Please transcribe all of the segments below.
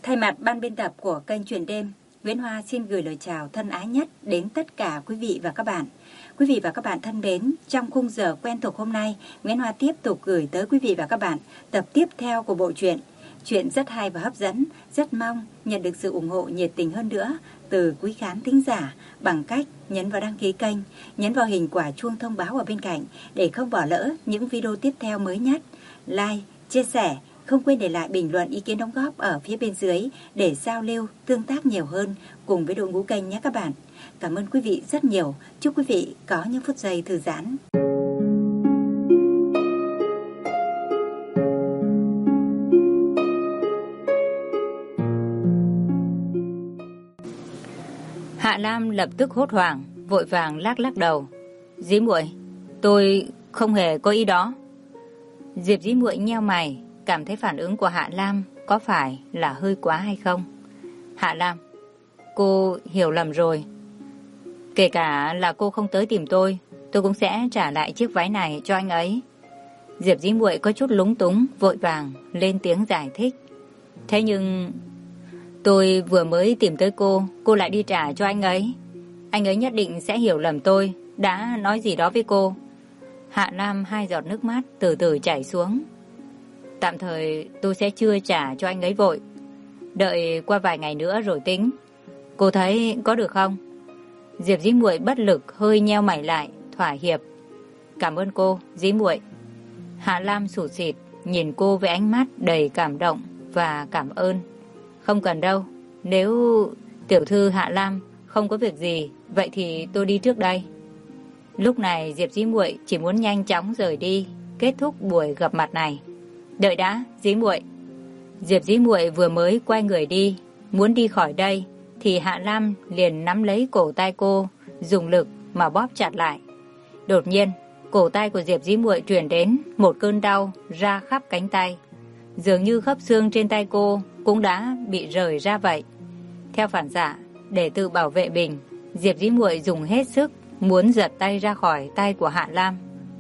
Thay mặt ban biên tập của kênh Chuyện Đêm, Nguyễn Hoa xin gửi lời chào thân ái nhất đến tất cả quý vị và các bạn. Quý vị và các bạn thân mến, trong khung giờ quen thuộc hôm nay, Nguyễn Hoa tiếp tục gửi tới quý vị và các bạn tập tiếp theo của bộ truyện. Chuyện rất hay và hấp dẫn, rất mong nhận được sự ủng hộ nhiệt tình hơn nữa từ quý khán thính giả bằng cách nhấn vào đăng ký kênh, nhấn vào hình quả chuông thông báo ở bên cạnh để không bỏ lỡ những video tiếp theo mới nhất. Like, chia sẻ, không quên để lại bình luận ý kiến đóng góp ở phía bên dưới để giao lưu, tương tác nhiều hơn cùng với đội ngũ kênh nhé các bạn. Cảm ơn quý vị rất nhiều. Chúc quý vị có những phút giây thư giãn. Hạ Lam lập tức hốt hoảng, vội vàng lắc đầu. Dĩ muội, tôi không hề có ý đó. Diệp Dĩ muội nheo mày, cảm thấy phản ứng của Hạ Lam có phải là hơi quá hay không? Hạ Lam, cô hiểu lầm rồi. Kể cả là cô không tới tìm tôi cũng sẽ trả lại chiếc váy này cho anh ấy. Diệp Dĩ muội có chút lúng túng, vội vàng lên tiếng giải thích. Thế nhưng tôi vừa mới tìm tới cô lại đi trả cho anh ấy. Anh ấy nhất định sẽ hiểu lầm tôi đã nói gì đó với cô. Hạ Lam 2 giọt nước mắt từ từ chảy xuống. Tạm thời tôi sẽ chưa trả cho anh ấy vội. Đợi qua vài ngày nữa rồi tính. Cô thấy có được không? Diệp Dĩ muội bất lực hơi nheo mày lại, thỏa hiệp. Cảm ơn cô, Dĩ muội. Hạ Lam sụt sịt nhìn cô với ánh mắt đầy cảm động và cảm ơn. Không cần đâu, nếu tiểu thư Hạ Lam không có việc gì, vậy thì tôi đi trước đây. Lúc này Diệp Dĩ muội chỉ muốn nhanh chóng rời đi, kết thúc buổi gặp mặt này. Đợi đã, Dĩ muội. Diệp Dĩ muội vừa mới quay người đi, muốn đi khỏi đây thì Hạ Lam liền nắm lấy cổ tay cô, dùng lực mà bóp chặt lại. Đột nhiên, cổ tay của Diệp Dĩ muội truyền đến một cơn đau ra khắp cánh tay. Dường như khớp xương trên tay cô cũng đã bị rời ra vậy. Theo phản xạ, để tự bảo vệ mình, Diệp Dĩ muội dùng hết sức muốn giật tay ra khỏi tay của Hạ Lam.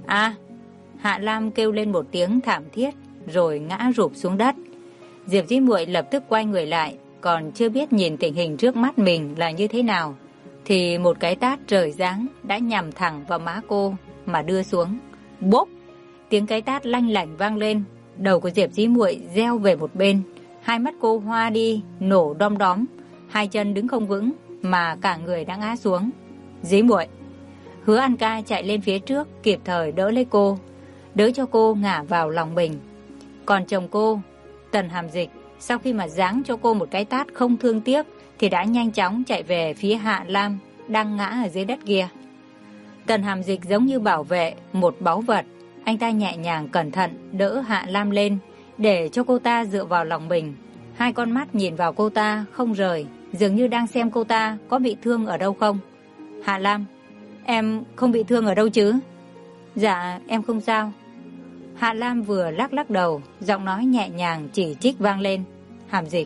Hạ Lam kêu lên một tiếng thảm thiết rồi ngã rụp xuống đất. Diệp Dĩ muội lập tức quay người lại, còn chưa biết nhìn tình hình trước mắt mình là như thế nào thì một cái tát trời giáng đã nhằm thẳng vào má cô mà đưa xuống. Bốp! Tiếng cái tát lanh lảnh vang lên, đầu của Diệp Dĩ muội reo về một bên, hai mắt cô hoa đi, nổ đom đóm, hai chân đứng không vững mà cả người đã ngã xuống. Dĩ muội! Hứa An Ca chạy lên phía trước kịp thời đỡ lấy cô, đỡ cho cô ngả vào lòng mình. Còn chồng cô, Tần Hàm Dịch, sau khi mà giáng cho cô một cái tát không thương tiếc thì đã nhanh chóng chạy về phía Hạ Lam đang ngã ở dưới đất kia. Tần Hàm Dịch giống như bảo vệ một báu vật, anh ta nhẹ nhàng cẩn thận đỡ Hạ Lam lên để cho cô ta dựa vào lòng mình. Hai con mắt nhìn vào cô ta không rời, dường như đang xem cô ta có bị thương ở đâu không. Hạ Lam, em không bị thương ở đâu chứ? Dạ, em không sao. Hạ Lam vừa lắc đầu, giọng nói nhẹ nhàng chỉ trích vang lên. Hàm Dịch,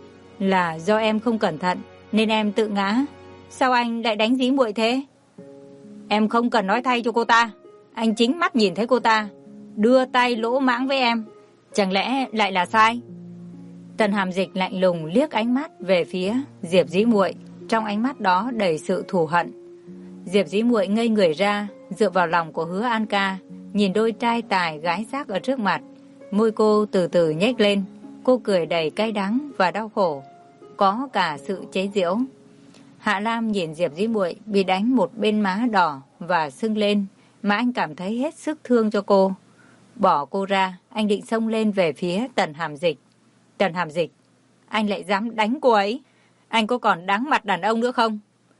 là do em không cẩn thận nên em tự ngã. Sao anh lại đánh Dĩ muội thế? Em không cần nói thay cho cô ta, anh chính mắt nhìn thấy cô ta đưa tay lỗ mãng với em, chẳng lẽ lại là sai? Tần Hàm Dịch lạnh lùng liếc ánh mắt về phía Diệp Dĩ muội, trong ánh mắt đó đầy sự thù hận. Diệp Dĩ muội ngây người ra, dựa vào lòng của Hứa An Ca, nhìn đôi trai tài gái sắc ở trước mặt. Môi cô từ từ nhếch lên, cô cười đầy cay đắng và đau khổ, có cả sự chế giễu. Hạ Lam nhìn Diệp Dĩ muội bị đánh một bên má đỏ và sưng lên, mà anh cảm thấy hết sức thương cho cô. Bỏ cô ra, anh định xông lên về phía Tần Hàm Dịch. Tần Hàm Dịch, anh lại dám đánh cô ấy, anh có còn đáng mặt đàn ông nữa không?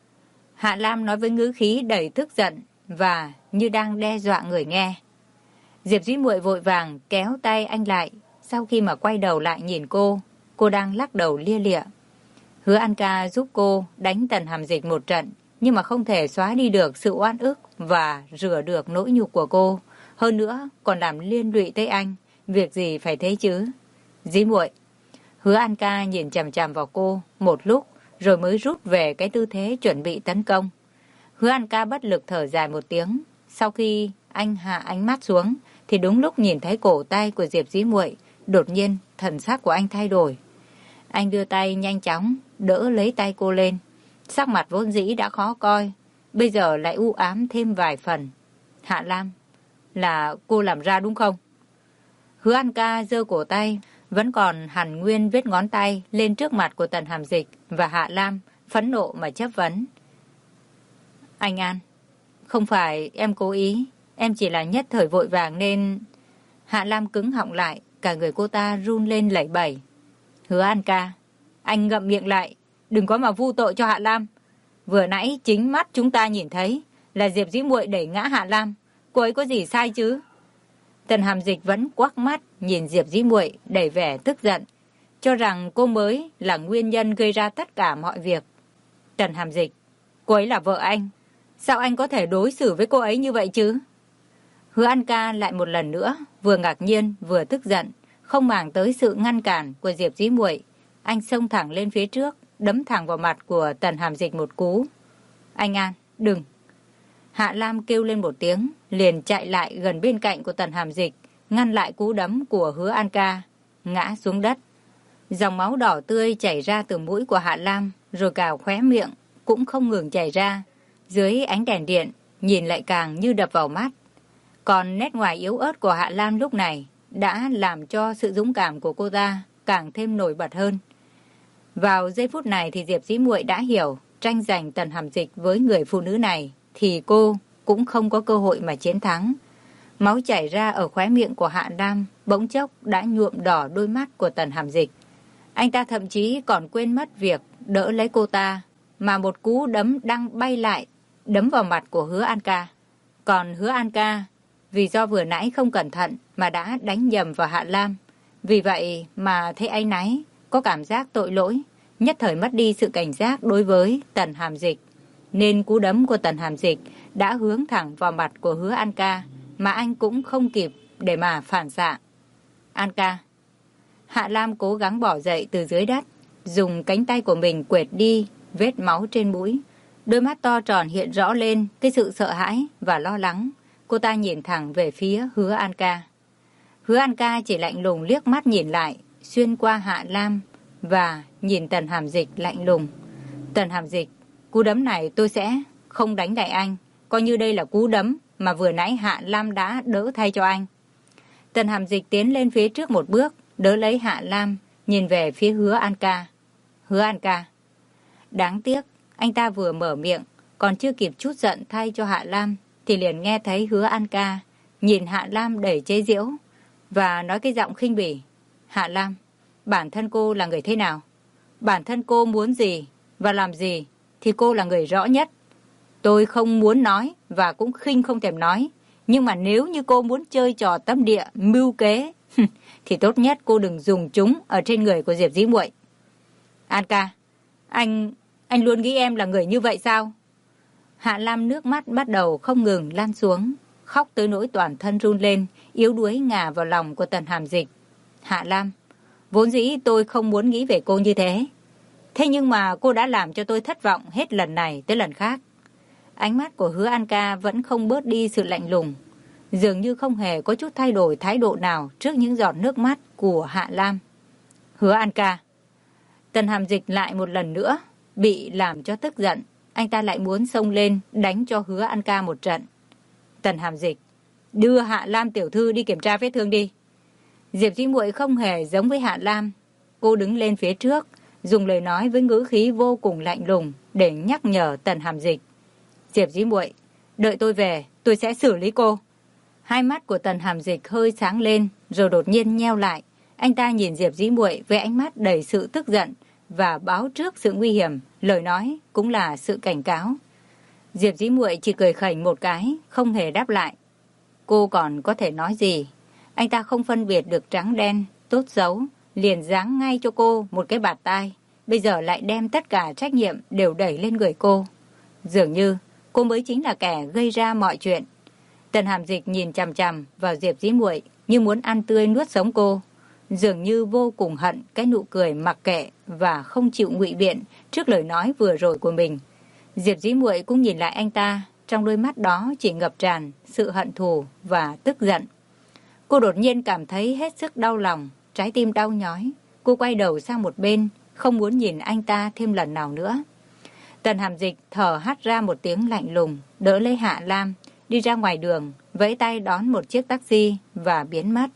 Hạ Lam nói với ngữ khí đầy tức giận và như đang đe dọa người nghe. Diệp Dĩ muội vội vàng kéo tay anh lại, sau khi mà quay đầu lại nhìn cô đang lắc đầu lia lịa. Hứa An Ca giúp cô đánh Tần Hàm Dịch một trận, nhưng mà không thể xóa đi được sự oan ức và rửa được nỗi nhục của cô. Hơn nữa còn làm liên lụy tới anh, việc gì phải thế chứ? Dĩ muội. Hứa An Ca nhìn chằm chằm vào cô một lúc rồi mới rút về cái tư thế chuẩn bị tấn công. Hứa An Ca bất lực thở dài một tiếng. Sau khi anh hạ ánh mắt xuống thì đúng lúc nhìn thấy cổ tay của Diệp Dĩ muội, đột nhiên thần sắc của anh thay đổi. Anh đưa tay nhanh chóng, đỡ lấy tay cô lên. Sắc mặt vốn dĩ đã khó coi, bây giờ lại u ám thêm vài phần. Hạ Lam, là cô làm ra đúng không? Hứa An Ca giơ cổ tay, vẫn còn hằn nguyên vết ngón tay lên trước mặt của Tần Hàm Dịch và Hạ Lam, phẫn nộ mà chất vấn. Anh An, không phải em cố ý, em chỉ là nhất thời vội vàng nên... Hạ Lam cứng họng lại, cả người cô ta run lên lẩy bẩy. Hứa An Ca, anh ngậm miệng lại, đừng có mà vu tội cho Hạ Lam. Vừa nãy chính mắt chúng ta nhìn thấy là Diệp Dĩ Muội đẩy ngã Hạ Lam, cô ấy có gì sai chứ? Tần Hàm Dịch vẫn quắc mắt nhìn Diệp Dĩ Muội đầy vẻ tức giận, cho rằng cô mới là nguyên nhân gây ra tất cả mọi việc. Tần Hàm Dịch, cô ấy là vợ anh, sao anh có thể đối xử với cô ấy như vậy chứ? Hứa An Ca lại một lần nữa vừa ngạc nhiên vừa tức giận, không màng tới sự ngăn cản của Diệp Dĩ Muội, anh xông thẳng lên phía trước, đấm thẳng vào mặt của Tần Hàm Dịch một cú. Anh An, đừng! Hạ Lam kêu lên một tiếng, liền chạy lại gần bên cạnh của Tần Hàm Dịch, ngăn lại cú đấm của Hứa An Ca, ngã xuống đất. Dòng máu đỏ tươi chảy ra từ mũi của Hạ Lam, rồi cả khóe miệng cũng không ngừng chảy ra. Dưới ánh đèn điện, nhìn lại càng như đập vào mắt. Còn nét ngoài yếu ớt của Hạ Lam lúc này đã làm cho sự dũng cảm của cô ta càng thêm nổi bật hơn. Vào giây phút này thì Diệp Dĩ Muội đã hiểu, tranh giành Tần Hàm Dịch với người phụ nữ này thì cô cũng không có cơ hội mà chiến thắng. Máu chảy ra ở khóe miệng của Hạ Lam bỗng chốc đã nhuộm đỏ đôi mắt của Tần Hàm Dịch. Anh ta thậm chí còn quên mất việc đỡ lấy cô ta, mà một cú đấm đang bay lại, đấm vào mặt của Hứa An Ca. Còn Hứa An Ca, vì do vừa nãy không cẩn thận mà đã đánh nhầm vào Hạ Lam, vì vậy mà thấy áy náy, có cảm giác tội lỗi, nhất thời mất đi sự cảnh giác đối với Tần Hàm Dịch. Nên cú đấm của Tần Hàm Dịch đã hướng thẳng vào mặt của Hứa An Ca, mà anh cũng không kịp để mà phản xạ. An Ca. Hạ Lam cố gắng bỏ dậy từ dưới đất, dùng cánh tay của mình quệt đi vết máu trên mũi. Đôi mắt to tròn hiện rõ lên cái sự sợ hãi và lo lắng. Cô ta nhìn thẳng về phía Hứa An Ca. Hứa An Ca chỉ lạnh lùng liếc mắt nhìn lại, xuyên qua Hạ Lam và nhìn Tần Hàm Dịch lạnh lùng. Tần Hàm Dịch, cú đấm này tôi sẽ không đánh lại anh, coi như đây là cú đấm mà vừa nãy Hạ Lam đã đỡ thay cho anh. Tần Hàm Dịch tiến lên phía trước một bước, đỡ lấy Hạ Lam, nhìn về phía Hứa An Ca. Hứa An Ca. Đáng tiếc, anh ta vừa mở miệng, còn chưa kịp chút giận thay cho Hạ Lam, thì liền nghe thấy Hứa An Ca nhìn Hạ Lam đầy chế giễu và nói cái giọng khinh bỉ. Hạ Lam, bản thân cô là người thế nào? Bản thân cô muốn gì và làm gì thì cô là người rõ nhất. Tôi không muốn nói và cũng không thèm nói. Nhưng mà nếu như cô muốn chơi trò tâm địa, mưu kế thì tốt nhất cô đừng dùng chúng ở trên người của Diệp Dĩ Muội. An Ca, anh luôn nghĩ em là người như vậy sao? Hạ Lam nước mắt bắt đầu không ngừng lan xuống, khóc tới nỗi toàn thân run lên, yếu đuối ngả vào lòng của Tần Hàm Dịch. Hạ Lam, vốn dĩ tôi không muốn nghĩ về cô như thế. Thế nhưng mà cô đã làm cho tôi thất vọng hết lần này tới lần khác. Ánh mắt của Hứa An Ca vẫn không bớt đi sự lạnh lùng, dường như không hề có chút thay đổi thái độ nào trước những giọt nước mắt của Hạ Lam. Hứa An Ca. Tần Hàm Dịch lại một lần nữa bị làm cho tức giận, anh ta lại muốn xông lên đánh cho Hứa An Ca một trận. Tần Hàm Dịch, đưa Hạ Lam tiểu thư đi kiểm tra vết thương đi. Diệp Dĩ Muội không hề giống với Hạ Lam. Cô đứng lên phía trước, dùng lời nói với ngữ khí vô cùng lạnh lùng để nhắc nhở Tần Hàm Dịch. Diệp Dĩ Muội, đợi tôi về, tôi sẽ xử lý cô. Hai mắt của Tần Hàm Dịch hơi sáng lên, rồi đột nhiên nheo lại. Anh ta nhìn Diệp Dĩ Muội với ánh mắt đầy sự tức giận và báo trước sự nguy hiểm, lời nói cũng là sự cảnh cáo. Diệp Dĩ Muội chỉ cười khẩy một cái, không hề đáp lại. Cô còn có thể nói gì? Anh ta không phân biệt được trắng đen, tốt xấu, liền giáng ngay cho cô một cái bạt tai. Bây giờ lại đem tất cả trách nhiệm đều đẩy lên người cô. Dường như cô mới chính là kẻ gây ra mọi chuyện. Tần Hàm Dịch nhìn chằm chằm vào Diệp Dĩ Muội như muốn ăn tươi nuốt sống cô. Dường như vô cùng hận cái nụ cười mặc kệ và không chịu ngụy biện trước lời nói vừa rồi của mình. Diệp Dĩ Muội cũng nhìn lại anh ta, trong đôi mắt đó chỉ ngập tràn sự hận thù và tức giận. Cô đột nhiên cảm thấy hết sức đau lòng, trái tim đau nhói. Cô quay đầu sang một bên, không muốn nhìn anh ta thêm lần nào nữa. Tần Hàm Dịch thở hắt ra một tiếng lạnh lùng, đỡ lấy Hạ Lam, đi ra ngoài đường, vẫy tay đón một chiếc taxi và biến mất.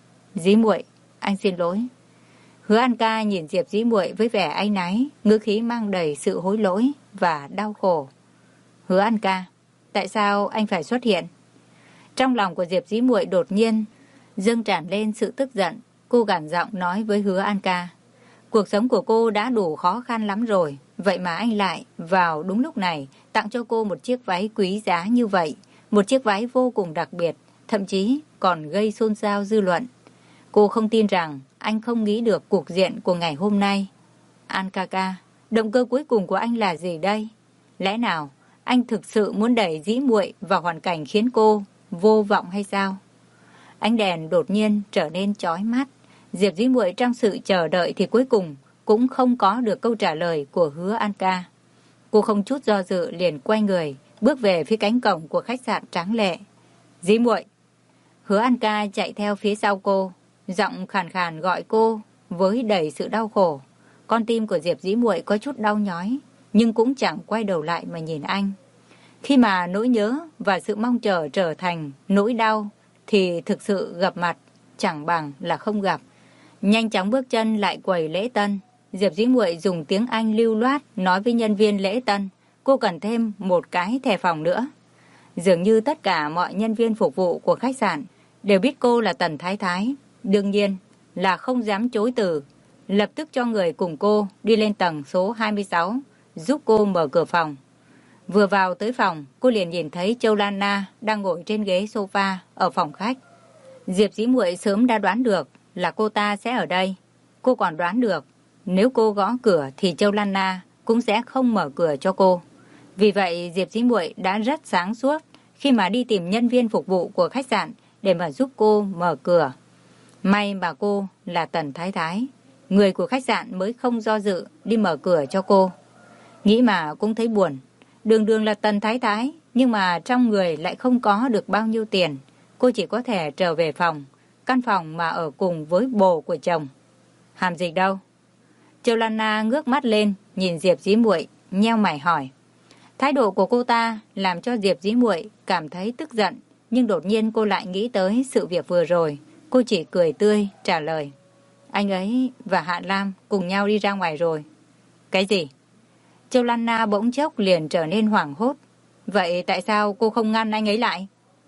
Dĩ muội, anh xin lỗi. Hứa An Ca nhìn Diệp Dĩ muội với vẻ áy náy, ngữ khí mang đầy sự hối lỗi và đau khổ. Hứa An Ca, tại sao anh phải xuất hiện? Trong lòng của Diệp Dĩ muội đột nhiên dâng tràn lên sự tức giận. Cô gằn giọng nói với Hứa An Ca. Cuộc sống của cô đã đủ khó khăn lắm rồi, vậy mà anh lại vào đúng lúc này tặng cho cô một chiếc váy quý giá như vậy, một chiếc váy vô cùng đặc biệt, thậm chí còn gây xôn xao dư luận. Cô không tin rằng anh không nghĩ được cục diện của ngày hôm nay. An ca ca, động cơ cuối cùng của anh là gì đây? Lẽ nào anh thực sự muốn đẩy Dĩ muội vào hoàn cảnh khiến cô vô vọng hay sao? Ánh đèn đột nhiên trở nên chói mắt. Diệp Dĩ muội trong sự chờ đợi thì cuối cùng cũng không có được câu trả lời của Hứa An Ca. Cô không chút do dự liền quay người, bước về phía cánh cổng của khách sạn tráng lệ. Dĩ muội. Hứa An Ca chạy theo phía sau cô, giọng khàn khàn gọi cô với đầy sự đau khổ. Con tim của Diệp Dĩ muội có chút đau nhói, nhưng cũng chẳng quay đầu lại mà nhìn anh. Khi mà nỗi nhớ và sự mong chờ trở thành nỗi đau thì thực sự gặp mặt chẳng bằng là không gặp. Nhanh chóng bước chân lại quầy lễ tân. Diệp Dĩ muội dùng tiếng Anh lưu loát nói với nhân viên lễ tân, cô cần thêm một cái thẻ phòng nữa. Dường như tất cả mọi nhân viên phục vụ của khách sạn đều biết cô là Tần Thái Thái, đương nhiên là không dám chối từ, lập tức cho người cùng cô đi lên tầng số 26 giúp cô mở cửa phòng. Vừa vào tới phòng, cô liền nhìn thấy Châu Lan Na đang ngồi trên ghế sofa ở phòng khách. Diệp Dĩ muội sớm đã đoán được là cô ta sẽ ở đây. Cô còn đoán được nếu cô gõ cửa thì Châu Lan Na cũng sẽ không mở cửa cho cô. Vì vậy Diệp Dĩ muội đã rất sáng suốt khi mà đi tìm nhân viên phục vụ của khách sạn để mà giúp cô mở cửa. May mà cô là Tần Thái Thái, người của khách sạn mới không do dự đi mở cửa cho cô. Nghĩ mà cũng thấy buồn. Đường đường là Tần Thái Thái, nhưng mà trong người lại không có được bao nhiêu tiền. Cô chỉ có thể trở về phòng, căn phòng mà ở cùng với bồ của chồng. Hàm Dịch đâu? Châu Lan Na ngước mắt lên, nhìn Diệp Dĩ muội, nheo mày hỏi. Thái độ của cô ta làm cho Diệp Dĩ muội cảm thấy tức giận, nhưng đột nhiên cô lại nghĩ tới sự việc vừa rồi. Cô chỉ cười tươi trả lời. Anh ấy và Hạ Lam cùng nhau đi ra ngoài rồi. Cái gì? Châu Lan Na bỗng chốc liền trở nên hoảng hốt. Vậy tại sao cô không ngăn anh ấy lại?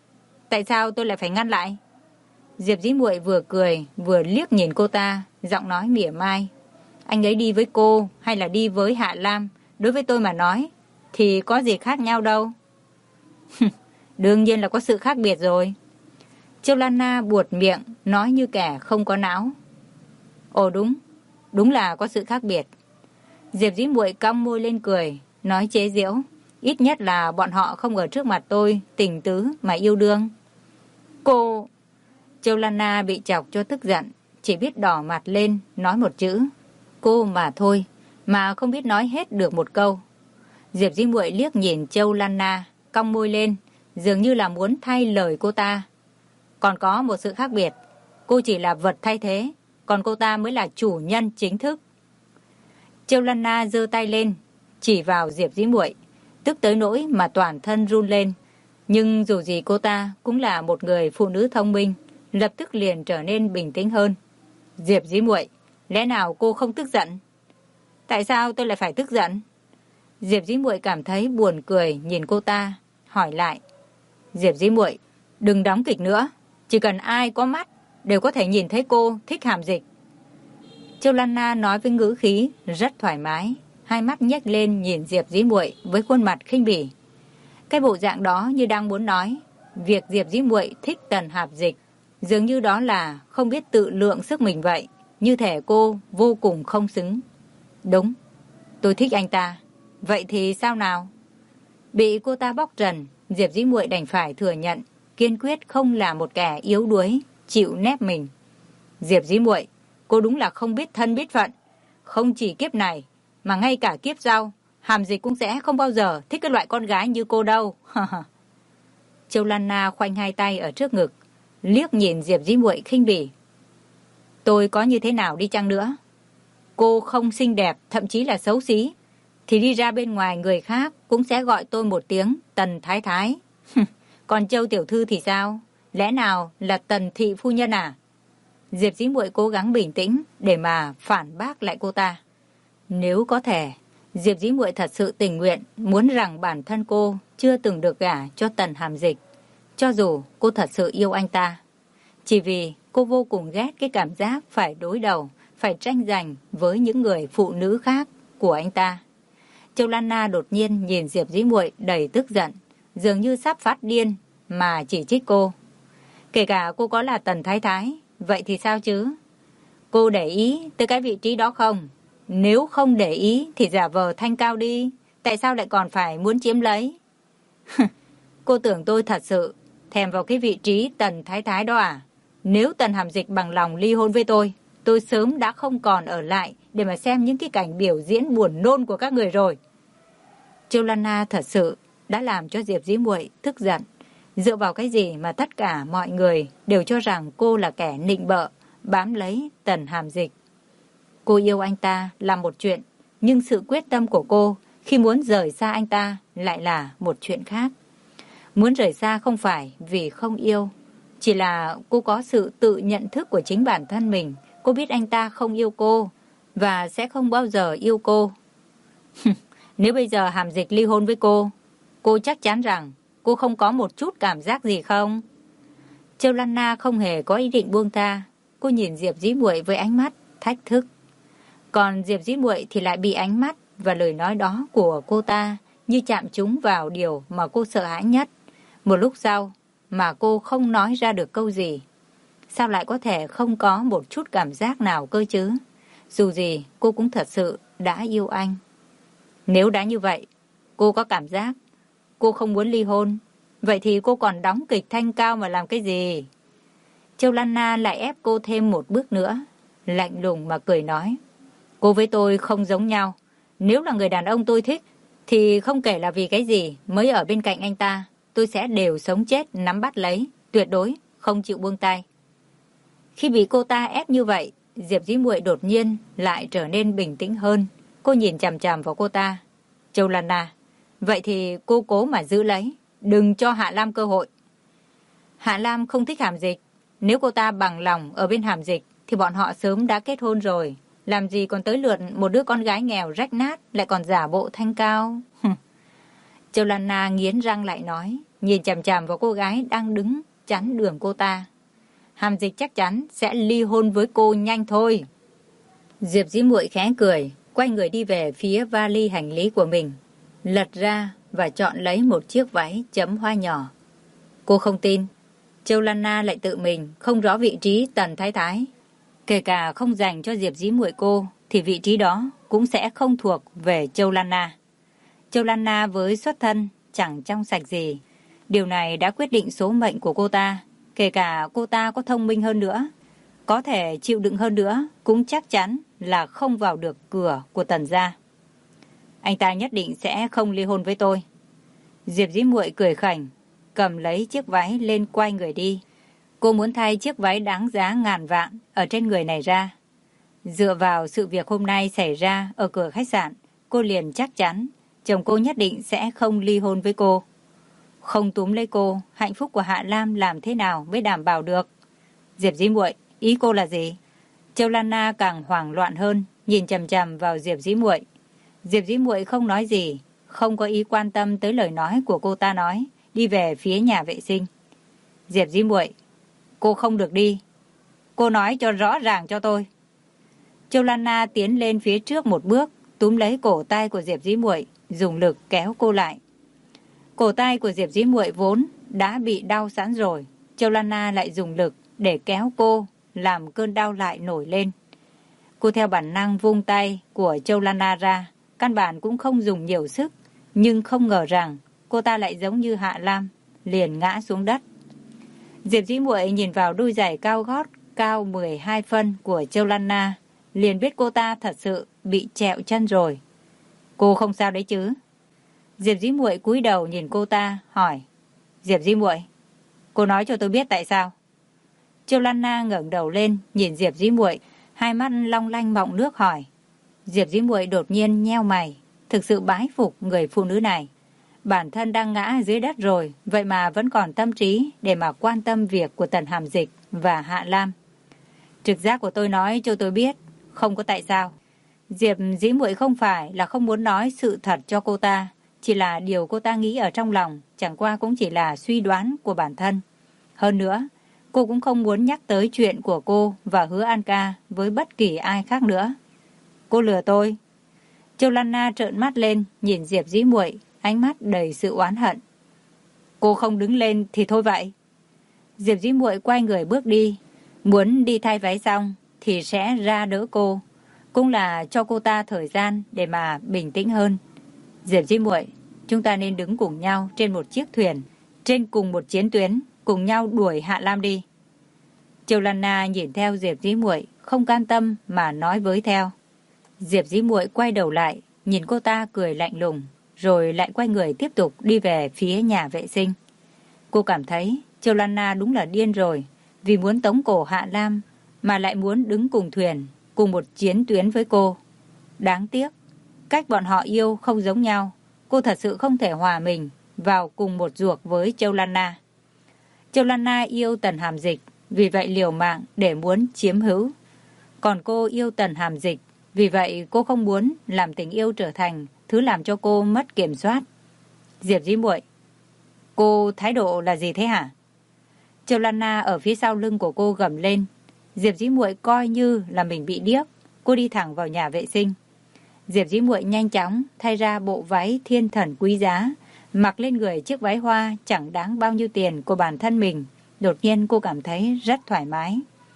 Tại sao tôi lại phải ngăn lại? Diệp Dĩ muội vừa cười vừa liếc nhìn cô ta, giọng nói mỉa mai. Anh ấy đi với cô hay là đi với Hạ Lam, đối với tôi mà nói thì có gì khác nhau đâu. Đương nhiên là có sự khác biệt rồi. Châu Lan Na buột miệng, nói như kẻ không có não. Ồ đúng là có sự khác biệt. Diệp Dĩ muội cong môi lên cười, nói chế giễu. Ít nhất là bọn họ không ở trước mặt tôi tình tứ mà yêu đương. Cô... Châu Lan Na bị chọc cho tức giận, chỉ biết đỏ mặt lên, nói một chữ. Cô mà thôi, mà không biết nói hết được một câu. Diệp Dĩ muội liếc nhìn Châu Lan Na, cong môi lên, dường như là muốn thay lời cô ta. Còn có một sự khác biệt, cô chỉ là vật thay thế, còn cô ta mới là chủ nhân chính thức. Châu Lan Na giơ tay lên, chỉ vào Diệp Dĩ muội, tức tới nỗi mà toàn thân run lên. Nhưng dù gì cô ta cũng là một người phụ nữ thông minh, lập tức liền trở nên bình tĩnh hơn. Diệp Dĩ muội, lẽ nào cô không tức giận? Tại sao tôi lại phải tức giận? Diệp Dĩ muội cảm thấy buồn cười nhìn cô ta, hỏi lại. Diệp Dĩ muội, đừng đóng kịch nữa, chỉ cần ai có mắt đều có thể nhìn thấy cô thích Hàm Dịch. Châu Lan Na nói với ngữ khí rất thoải mái, hai mắt nhếch lên nhìn Diệp Dĩ muội với khuôn mặt khinh bỉ. Cái bộ dạng đó như đang muốn nói, việc Diệp Dĩ muội thích Tần Hàm Dịch dường như đó là không biết tự lượng sức mình vậy, như thể cô vô cùng không xứng. Đúng, tôi thích anh ta. Vậy thì sao nào? Bị cô ta bóc trần, Diệp Dĩ muội đành phải thừa nhận, kiên quyết không là một kẻ yếu đuối, chịu nép mình. Diệp Dĩ muội, cô đúng là không biết thân biết phận. Không chỉ kiếp này, mà ngay cả kiếp sau, Hàm Dịch cũng sẽ không bao giờ thích cái loại con gái như cô đâu. Châu Lan Na khoanh hai tay ở trước ngực, liếc nhìn Diệp Dĩ muội khinh bỉ. Tôi có như thế nào đi chăng nữa, cô không xinh đẹp, thậm chí là xấu xí, thì đi ra bên ngoài người khác cũng sẽ gọi tôi một tiếng Tần Thái Thái. Còn Châu tiểu thư thì sao? Lẽ nào là Tần thị phu nhân à? Diệp Dĩ Muội cố gắng bình tĩnh để mà phản bác lại cô ta. Nếu có thể, Diệp Dĩ Muội thật sự tình nguyện muốn rằng bản thân cô chưa từng được gả cho Tần Hàm Dịch, cho dù cô thật sự yêu anh ta. Chỉ vì cô vô cùng ghét cái cảm giác phải đối đầu, phải tranh giành với những người phụ nữ khác của anh ta. Châu Lan Na đột nhiên nhìn Diệp Dĩ Muội đầy tức giận, dường như sắp phát điên mà chỉ trích cô. Kể cả cô có là Tần Thái Thái, vậy thì sao chứ? Cô để ý tới cái vị trí đó không? Nếu không để ý thì giả vờ thanh cao đi. Tại sao lại còn phải muốn chiếm lấy? Cô tưởng tôi thật sự thèm vào cái vị trí Tần Thái Thái đó à? Nếu Tần Hàm Dịch bằng lòng ly hôn với tôi sớm đã không còn ở lại để mà xem những cái cảnh biểu diễn buồn nôn của các người rồi. Châu Lan Na thật sự đã làm cho Diệp Dĩ Muội tức giận. Dựa vào cái gì mà tất cả mọi người đều cho rằng cô là kẻ nịnh bợ, bám lấy Tần Hàm Dịch. Cô yêu anh ta là một chuyện, nhưng sự quyết tâm của cô khi muốn rời xa anh ta lại là một chuyện khác. Muốn rời xa không phải vì không yêu, chỉ là cô có sự tự nhận thức của chính bản thân mình. Cô biết anh ta không yêu cô và sẽ không bao giờ yêu cô. Nếu bây giờ Hàm Dịch ly hôn với cô chắc chắn rằng cô không có một chút cảm giác gì không? Châu Lan Na không hề có ý định buông tha. Cô nhìn Diệp Dĩ Muội với ánh mắt thách thức. Còn Diệp Dĩ Muội thì lại bị ánh mắt và lời nói đó của cô ta như chạm trúng vào điều mà cô sợ hãi nhất. Một lúc sau mà cô không nói ra được câu gì. Sao lại có thể không có một chút cảm giác nào cơ chứ? Dù gì cô cũng thật sự đã yêu anh. Nếu đã như vậy, cô có cảm giác cô không muốn ly hôn, vậy thì cô còn đóng kịch thanh cao mà làm cái gì? Châu Lan Na lại ép cô thêm một bước nữa, lạnh lùng mà cười nói. Cô với tôi không giống nhau. Nếu là người đàn ông tôi thích, thì không kể là vì cái gì mới ở bên cạnh anh ta, tôi sẽ đều sống chết nắm bắt lấy, tuyệt đối không chịu buông tay. Khi bị cô ta ép như vậy, Diệp Dĩ Muội đột nhiên lại trở nên bình tĩnh hơn. Cô nhìn chằm chằm vào cô ta. Châu Lan Na, vậy thì cô cố mà giữ lấy, đừng cho Hạ Lam cơ hội. Hạ Lam không thích Hàm Dịch. Nếu cô ta bằng lòng ở bên Hàm Dịch thì bọn họ sớm đã kết hôn rồi. Làm gì còn tới lượt một đứa con gái nghèo rách nát lại còn giả bộ thanh cao. Châu Lan Na nghiến răng lại nói, nhìn chằm chằm vào cô gái đang đứng chắn đường cô ta. Hàm Dịch chắc chắn sẽ ly hôn với cô nhanh thôi. Diệp Dĩ Muội khẽ cười, quay người đi về phía vali hành lý của mình, lật ra và chọn lấy một chiếc váy chấm hoa nhỏ. Cô không tin Châu Lan Na lại tự mình không rõ vị trí Tần Thái Thái. Kể cả không dành cho Diệp Dĩ Muội cô, thì vị trí đó cũng sẽ không thuộc về Châu Lan Na. Châu Lan Na với xuất thân chẳng trong sạch gì. Điều này đã quyết định số mệnh của cô ta. Kể cả cô ta có thông minh hơn nữa, có thể chịu đựng hơn nữa, cũng chắc chắn là không vào được cửa của Tần gia. Anh ta nhất định sẽ không ly hôn với tôi. Diệp Dĩ Muội cười khảnh, cầm lấy chiếc váy lên quay người đi. Cô muốn thay chiếc váy đáng giá ngàn vạn ở trên người này ra. Dựa vào sự việc hôm nay xảy ra ở cửa khách sạn, cô liền chắc chắn chồng cô nhất định sẽ không ly hôn với cô. Không túm lấy cô, hạnh phúc của Hạ Lam làm thế nào mới đảm bảo được? Diệp Dĩ Muội, ý cô là gì? Châu Lan Na càng hoảng loạn hơn, nhìn chằm chằm vào Diệp Dĩ Muội. Diệp Dĩ Muội không nói gì, không có ý quan tâm tới lời nói của cô ta nói, đi về phía nhà vệ sinh. Diệp Dĩ Muội, cô không được đi. Cô nói cho rõ ràng cho tôi. Châu Lan Na tiến lên phía trước một bước, túm lấy cổ tay của Diệp Dĩ Muội, dùng lực kéo cô lại. Cổ tay của Diệp Dĩ Muội vốn đã bị đau sẵn rồi, Châu Lan Na lại dùng lực để kéo cô, làm cơn đau lại nổi lên. Cô theo bản năng vung tay của Châu Lan Na ra, căn bản cũng không dùng nhiều sức, nhưng không ngờ rằng cô ta lại giống như Hạ Lam, liền ngã xuống đất. Diệp Dĩ Muội nhìn vào đôi giày cao gót cao 12 phân của Châu Lan Na, liền biết cô ta thật sự bị trẹo chân rồi. Cô không sao đấy chứ? Diệp Dĩ Muội cúi đầu nhìn cô ta, hỏi. Diệp Dĩ Muội, cô nói cho tôi biết tại sao? Châu Lan Na ngẩng đầu lên, nhìn Diệp Dĩ Muội, hai mắt long lanh mọng nước hỏi. Diệp Dĩ Muội đột nhiên nheo mày, thực sự bái phục người phụ nữ này. Bản thân đang ngã dưới đất rồi, vậy mà vẫn còn tâm trí để mà quan tâm việc của Tần Hàm Dịch và Hạ Lam. Trực giác của tôi nói cho tôi biết, không có tại sao. Diệp Dĩ Muội không phải là không muốn nói sự thật cho cô ta, chỉ là điều cô ta nghĩ ở trong lòng, chẳng qua cũng chỉ là suy đoán của bản thân. Hơn nữa, cô cũng không muốn nhắc tới chuyện của cô và Hứa An Ca với bất kỳ ai khác nữa. Cô lừa tôi. Châu Lan Na trợn mắt lên, nhìn Diệp Dĩ Muội, ánh mắt đầy sự oán hận. Cô không đứng lên thì thôi vậy. Diệp Dĩ Muội quay người bước đi, muốn đi thay váy xong thì sẽ ra đỡ cô, cũng là cho cô ta thời gian để mà bình tĩnh hơn. Diệp Dĩ Muội, chúng ta nên đứng cùng nhau trên một chiếc thuyền, trên cùng một chiến tuyến, cùng nhau đuổi Hạ Lam đi. Châu Lan Na nhìn theo Diệp Dĩ Muội, không can tâm mà nói với theo. Diệp Dĩ Muội quay đầu lại, nhìn cô ta cười lạnh lùng, rồi lại quay người tiếp tục đi về phía nhà vệ sinh. Cô cảm thấy Châu Lan Na đúng là điên rồi, vì muốn tống cổ Hạ Lam mà lại muốn đứng cùng thuyền, cùng một chiến tuyến với cô. Đáng tiếc, cách bọn họ yêu không giống nhau, cô thật sự không thể hòa mình vào cùng một ruột với Châu Lan Na. Châu Lan Na yêu Tần Hàm Dịch, vì vậy liều mạng để muốn chiếm hữu. Còn cô yêu Tần Hàm Dịch, vì vậy cô không muốn làm tình yêu trở thành thứ làm cho cô mất kiểm soát. Diệp Dĩ Muội, cô thái độ là gì thế hả? Châu Lan Na ở phía sau lưng của cô gầm lên. Diệp Dĩ Muội coi như là mình bị điếc, cô đi thẳng vào nhà vệ sinh. Diệp Dĩ Muội nhanh chóng thay ra bộ váy thiên thần quý giá, mặc lên người chiếc váy hoa chẳng đáng bao nhiêu tiền của bản thân mình. Đột nhiên cô cảm thấy rất thoải mái.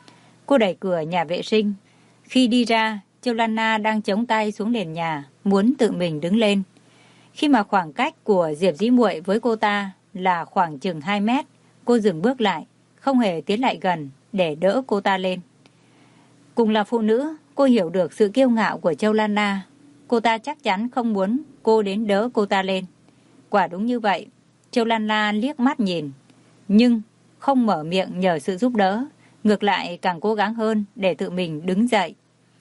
Cô đẩy cửa nhà vệ sinh. Khi đi ra, Châu Lan Na đang chống tay xuống nền nhà, muốn tự mình đứng lên. Khi mà khoảng cách của Diệp Dĩ Muội với cô ta là khoảng chừng 2 mét, cô dừng bước lại, không hề tiến lại gần để đỡ cô ta lên. Cùng là phụ nữ, cô hiểu được sự kiêu ngạo của Châu Lan Na. Cô ta chắc chắn không muốn cô đến đỡ cô ta lên. Quả đúng như vậy, Châu Lan Na liếc mắt nhìn, nhưng không mở miệng nhờ sự giúp đỡ, ngược lại càng cố gắng hơn để tự mình đứng dậy.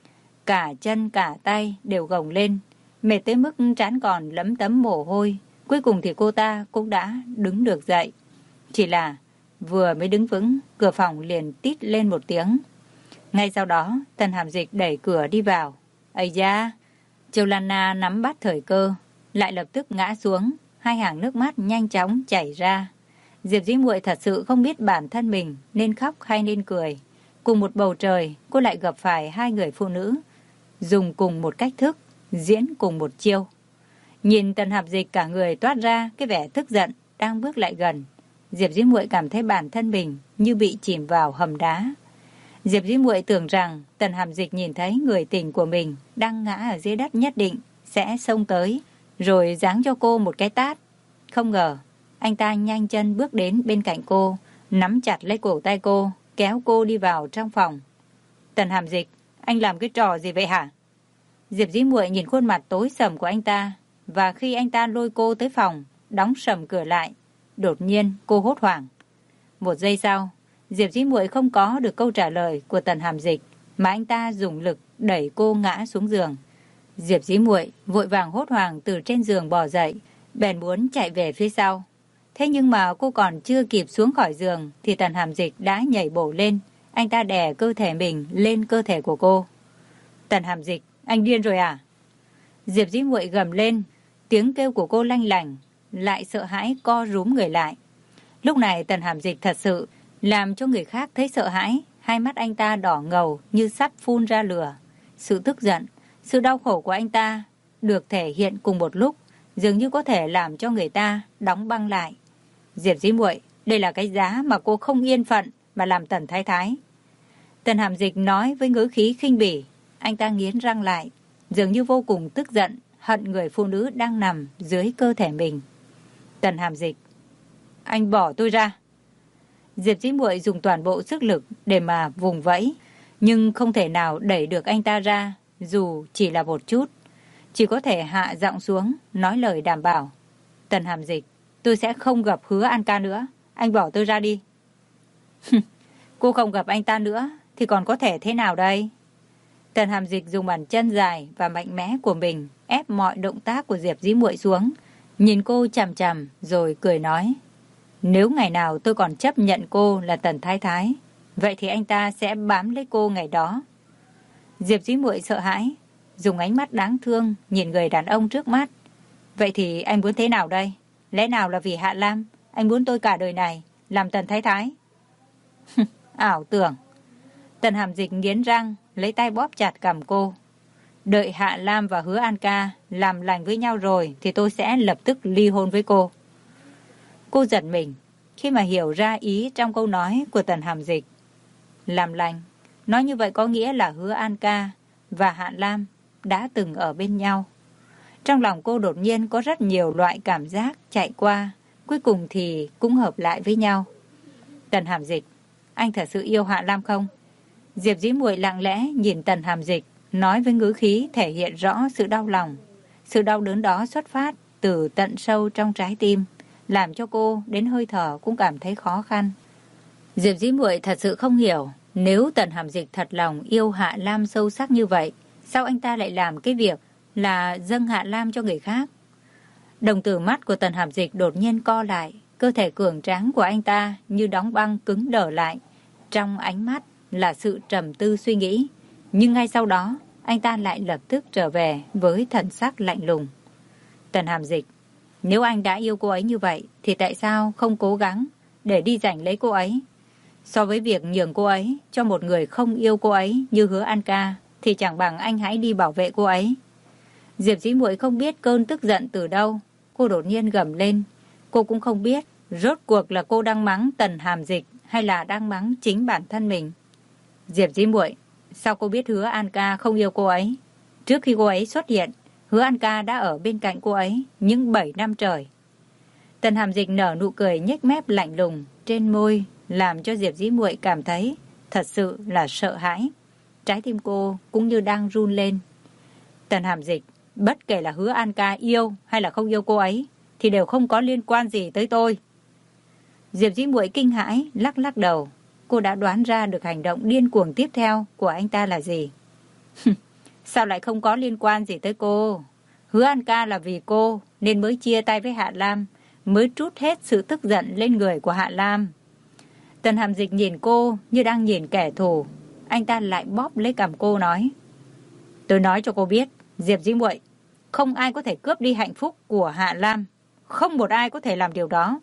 Cả chân cả tay đều gồng lên, mệt tới mức trán còn lấm tấm mồ hôi. Cuối cùng thì cô ta cũng đã đứng được dậy. Chỉ là vừa mới đứng vững, cửa phòng liền tít lên một tiếng. Ngay sau đó, Tần Hàm Dịch đẩy cửa đi vào. Ây da! Châu Lan Na nắm bắt thời cơ, lại lập tức ngã xuống, hai hàng nước mắt nhanh chóng chảy ra. Diệp Dĩ Muội thật sự không biết bản thân mình nên khóc hay nên cười. Cùng một bầu trời, cô lại gặp phải hai người phụ nữ, dùng cùng một cách thức, diễn cùng một chiêu. Nhìn Tần Hàm Dịch cả người toát ra cái vẻ tức giận, đang bước lại gần. Diệp Dĩ Muội cảm thấy bản thân mình như bị chìm vào hầm đá. Diệp Dĩ Muội tưởng rằng Tần Hàm Dịch nhìn thấy người tình của mình đang ngã ở dưới đất nhất định sẽ xông tới, rồi giáng cho cô một cái tát. Không ngờ, anh ta nhanh chân bước đến bên cạnh cô, nắm chặt lấy cổ tay cô, kéo cô đi vào trong phòng. Tần Hàm Dịch, anh làm cái trò gì vậy hả? Diệp Dĩ Muội nhìn khuôn mặt tối sầm của anh ta, và khi anh ta lôi cô tới phòng, đóng sầm cửa lại, đột nhiên cô hốt hoảng. Một giây sau, Diệp Dĩ Muội không có được câu trả lời của Tần Hàm Dịch, mà anh ta dùng lực đẩy cô ngã xuống giường. Diệp Dĩ Muội vội vàng hốt hoảng từ trên giường bò dậy, bèn muốn chạy về phía sau. Thế nhưng mà cô còn chưa kịp xuống khỏi giường thì Tần Hàm Dịch đã nhảy bổ lên, anh ta đè cơ thể mình lên cơ thể của cô. Tần Hàm Dịch, anh điên rồi à? Diệp Dĩ Muội gầm lên, tiếng kêu của cô lanh lảnh, lại sợ hãi co rúm người lại. Lúc này Tần Hàm Dịch thật sự làm cho người khác thấy sợ hãi, hai mắt anh ta đỏ ngầu như sắp phun ra lửa. Sự tức giận, sự đau khổ của anh ta được thể hiện cùng một lúc, dường như có thể làm cho người ta đóng băng lại. Diệp Dĩ Muội, đây là cái giá mà cô không yên phận mà làm Tần Thái Thái. Tần Hàm Dịch nói với ngữ khí khinh bỉ, anh ta nghiến răng lại, dường như vô cùng tức giận, hận người phụ nữ đang nằm dưới cơ thể mình. Tần Hàm Dịch, anh bỏ tôi ra. Diệp Dĩ Muội dùng toàn bộ sức lực để mà vùng vẫy, nhưng không thể nào đẩy được anh ta ra, dù chỉ là một chút. Chỉ có thể hạ giọng xuống, nói lời đảm bảo. Tần Hàm Dịch, tôi sẽ không gặp Hứa An Ca nữa, anh bỏ tôi ra đi. Cô không gặp anh ta nữa thì còn có thể thế nào đây? Tần Hàm Dịch dùng bàn chân dài và mạnh mẽ của mình ép mọi động tác của Diệp Dĩ Muội xuống, nhìn cô chằm chằm rồi cười nói: nếu ngày nào tôi còn chấp nhận cô là Tần Thái Thái, vậy thì anh ta sẽ bám lấy cô ngày đó. Diệp Dĩ Muội sợ hãi, dùng ánh mắt đáng thương nhìn người đàn ông trước mắt. Vậy thì anh muốn thế nào đây? Lẽ nào là vì Hạ Lam, anh muốn tôi cả đời này làm Tần Thái Thái? Ảo tưởng. Tần Hàm Dịch nghiến răng, lấy tay bóp chặt cằm cô. Đợi Hạ Lam và Hứa An Ca làm lành với nhau rồi thì tôi sẽ lập tức ly hôn với cô. Cô giật mình khi mà hiểu ra ý trong câu nói của Tần Hàm Dịch. Làm lành, nói như vậy có nghĩa là Hứa An Ca và Hạ Lam đã từng ở bên nhau. Trong lòng cô đột nhiên có rất nhiều loại cảm giác chạy qua, cuối cùng thì cũng hợp lại với nhau. Tần Hàm Dịch, anh thật sự yêu Hạ Lam không? Diệp Dĩ Muội lặng lẽ nhìn Tần Hàm Dịch, nói với ngữ khí thể hiện rõ sự đau lòng. Sự đau đớn đó xuất phát từ tận sâu trong trái tim, làm cho cô đến hơi thở cũng cảm thấy khó khăn. Diệp Dĩ Muội thật sự không hiểu, nếu Tần Hàm Dịch thật lòng yêu Hạ Lam sâu sắc như vậy, sao anh ta lại làm cái việc là dâng Hạ Lam cho người khác? Đồng tử mắt của Tần Hàm Dịch đột nhiên co lại, cơ thể cường tráng của anh ta như đóng băng cứng đờ lại. Trong ánh mắt là sự trầm tư suy nghĩ, nhưng ngay sau đó anh ta lại lập tức trở về với thần sắc lạnh lùng. Tần Hàm Dịch, nếu anh đã yêu cô ấy như vậy thì tại sao không cố gắng để đi giành lấy cô ấy? So với việc nhường cô ấy cho một người không yêu cô ấy như Hứa An Ca thì chẳng bằng anh hãy đi bảo vệ cô ấy. Diệp Dĩ Muội không biết cơn tức giận từ đâu, cô đột nhiên gầm lên. Cô cũng không biết rốt cuộc là cô đang mắng Tần Hàm Dịch hay là đang mắng chính bản thân mình. Diệp Dĩ Muội, sao cô biết Hứa An Ca không yêu cô ấy? Trước khi cô ấy xuất hiện, Hứa An Ca đã ở bên cạnh cô ấy những 7 năm trời. Tần Hàm Dịch nở nụ cười nhếch mép lạnh lùng trên môi, làm cho Diệp Dĩ Muội cảm thấy thật sự là sợ hãi. Trái tim cô cũng như đang run lên. Tần Hàm Dịch, bất kể là Hứa An Ca yêu hay là không yêu cô ấy thì đều không có liên quan gì tới tôi. Diệp Dĩ Muội kinh hãi lắc lắc đầu. Cô đã đoán ra được hành động điên cuồng tiếp theo của anh ta là gì. Sao lại không có liên quan gì tới cô? Hứa An Ca là vì cô nên mới chia tay với Hạ Lam, mới trút hết sự tức giận lên người của Hạ Lam. Tần Hàm Dịch nhìn cô như đang nhìn kẻ thù. Anh ta lại bóp lấy cằm cô nói: tôi nói cho cô biết, Diệp Dĩ Muội, không ai có thể cướp đi hạnh phúc của Hạ Lam. Không một ai có thể làm điều đó.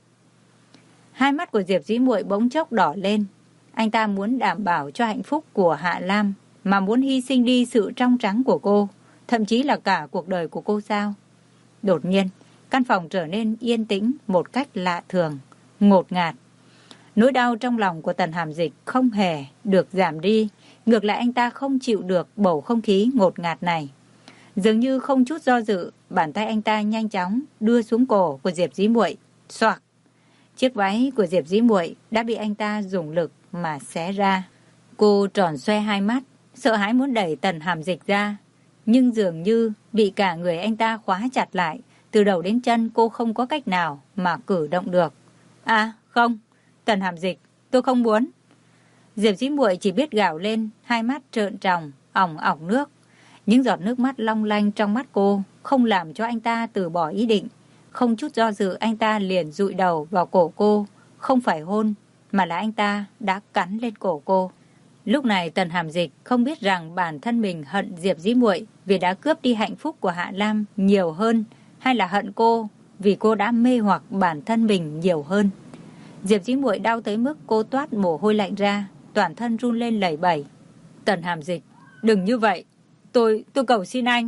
Hai mắt của Diệp Dĩ Muội bỗng chốc đỏ lên. Anh ta muốn đảm bảo cho hạnh phúc của Hạ Lam mà muốn hy sinh đi sự trong trắng của cô, thậm chí là cả cuộc đời của cô sao? Đột nhiên, căn phòng trở nên yên tĩnh một cách lạ thường, ngột ngạt. Nỗi đau trong lòng của Tần Hàm Dịch không hề được giảm đi, ngược lại anh ta không chịu được bầu không khí ngột ngạt này. Dường như không chút do dự, bàn tay anh ta nhanh chóng đưa xuống cổ của Diệp Dĩ Muội, xoạc. Chiếc váy của Diệp Dĩ Muội đã bị anh ta dùng lực mà xé ra. Cô tròn xoe hai mắt, sợ hãi muốn đẩy Tần Hàm Dịch ra, nhưng dường như bị cả người anh ta khóa chặt lại. Từ đầu đến chân cô không có cách nào mà cử động được. À không, Tần Hàm Dịch, tôi không muốn. Diệp Dĩ Muội chỉ biết gào lên, hai mắt trợn tròng, ỏng ỏng nước. Những giọt nước mắt long lanh trong mắt cô không làm cho anh ta từ bỏ ý định. Không chút do dự anh ta liền dụi đầu vào cổ cô. Không phải hôn, mà là anh ta đã cắn lên cổ cô. Lúc này Tần Hàm Dịch không biết rằng bản thân mình hận Diệp Dĩ Muội vì đã cướp đi hạnh phúc của Hạ Lam nhiều hơn, hay là hận cô vì cô đã mê hoặc bản thân mình nhiều hơn. Diệp Dĩ Muội đau tới mức cô toát mồ hôi lạnh ra, toàn thân run lên lẩy bẩy. Tần Hàm Dịch, đừng như vậy, tôi cầu xin anh.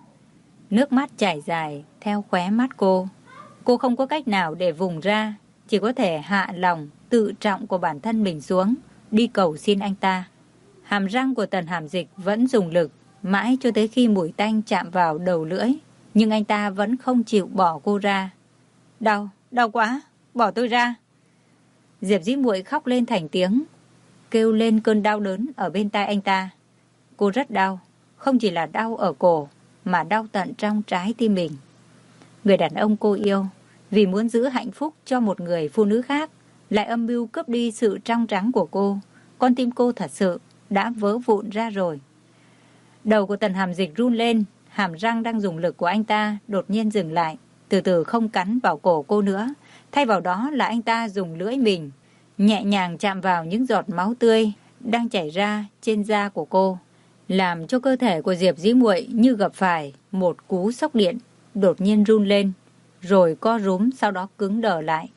Nước mắt chảy dài theo khóe mắt cô. Cô không có cách nào để vùng ra, chỉ có thể hạ lòng tự trọng của bản thân mình xuống, đi cầu xin anh ta. Hàm răng của Tần Hàm Dịch vẫn dùng lực, mãi cho tới khi mùi tanh chạm vào đầu lưỡi, nhưng anh ta vẫn không chịu bỏ cô ra. Đau, đau quá, bỏ tôi ra. Diệp Dĩ Muội khóc lên thành tiếng, kêu lên cơn đau đớn ở bên tai anh ta. Cô rất đau, không chỉ là đau ở cổ, mà đau tận trong trái tim mình. Người đàn ông cô yêu, vì muốn giữ hạnh phúc cho một người phụ nữ khác, lại âm mưu cướp đi sự trong trắng của cô. Con tim cô thật sự đã vỡ vụn ra rồi. Đầu của Tần Hàm Dịch run lên, hàm răng đang dùng lực của anh ta đột nhiên dừng lại, từ từ không cắn vào cổ cô nữa. Thay vào đó là anh ta dùng lưỡi mình nhẹ nhàng chạm vào những giọt máu tươi đang chảy ra trên da của cô, làm cho cơ thể của Diệp Dĩ Muội như gặp phải một cú sốc điện, đột nhiên run lên, rồi co rúm, sau đó cứng đờ lại.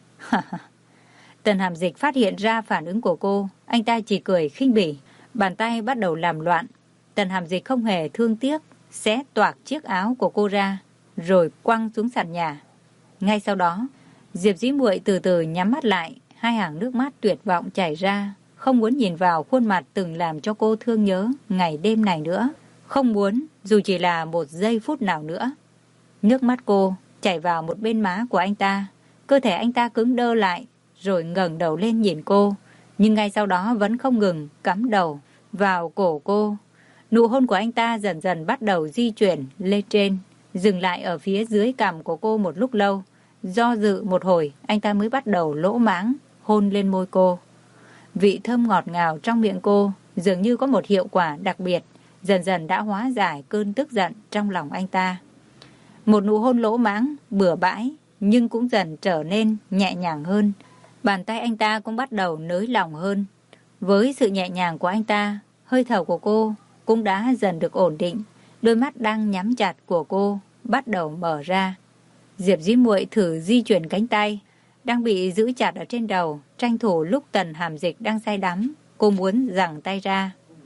Tần Hàm Dịch phát hiện ra phản ứng của cô, anh ta chỉ cười khinh bỉ, bàn tay bắt đầu làm loạn. Tần Hàm Dịch không hề thương tiếc, xé toạc chiếc áo của cô ra, rồi quăng xuống sàn nhà. Ngay sau đó, Diệp Dĩ Muội từ từ nhắm mắt lại, hai hàng nước mắt tuyệt vọng chảy ra, không muốn nhìn vào khuôn mặt từng làm cho cô thương nhớ ngày đêm này nữa, không muốn dù chỉ là một giây phút nào nữa. Nước mắt cô chảy vào một bên má của anh ta, cơ thể anh ta cứng đơ lại, rồi ngẩng đầu lên nhìn cô, nhưng ngay sau đó vẫn không ngừng cắm đầu vào cổ cô. Nụ hôn của anh ta dần dần bắt đầu di chuyển lên trên, dừng lại ở phía dưới cằm của cô một lúc lâu. Do dự một hồi, anh ta mới bắt đầu lỗ mãng hôn lên môi cô. Vị thơm ngọt ngào trong miệng cô dường như có một hiệu quả đặc biệt, dần dần đã hóa giải cơn tức giận trong lòng anh ta. Một nụ hôn lỗ mãng, bừa bãi, nhưng cũng dần trở nên nhẹ nhàng hơn. Bàn tay anh ta cũng bắt đầu nới lỏng hơn. Với sự nhẹ nhàng của anh ta, hơi thở của cô cũng đã dần được ổn định. Đôi mắt đang nhắm chặt của cô bắt đầu mở ra. Diệp Dĩ Muội thử di chuyển cánh tay đang bị giữ chặt ở trên đầu, tranh thủ lúc Tần Hàm Dịch đang say đắm, cô muốn giằng tay ra.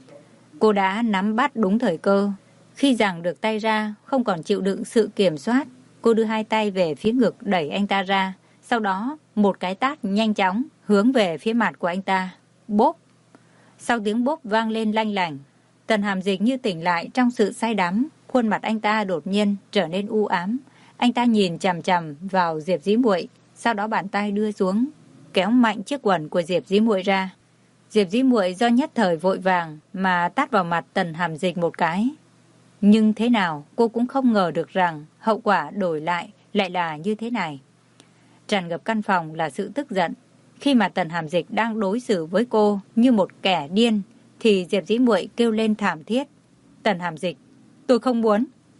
Cô đã nắm bắt đúng thời cơ. Khi giằng được tay ra, không còn chịu đựng sự kiểm soát, cô đưa hai tay về phía ngực đẩy anh ta ra, sau đó một cái tát nhanh chóng hướng về phía mặt của anh ta. Bốp! Sau tiếng bốp vang lên lanh lảnh, Tần Hàm Dịch như tỉnh lại trong sự say đắm, khuôn mặt anh ta đột nhiên trở nên u ám. Anh ta nhìn chằm chằm vào Diệp Dĩ Muội, sau đó bàn tay đưa xuống, kéo mạnh chiếc quần của Diệp Dĩ Muội ra. Diệp Dĩ Muội do nhất thời vội vàng mà tát vào mặt Tần Hàm Dịch một cái. Nhưng thế nào cô cũng không ngờ được rằng hậu quả đổi lại là như thế này. Tràn ngập căn phòng là sự tức giận. Khi mà Tần Hàm Dịch đang đối xử với cô như một kẻ điên, thì Diệp Dĩ Muội kêu lên thảm thiết. Tần Hàm Dịch, tôi không muốn.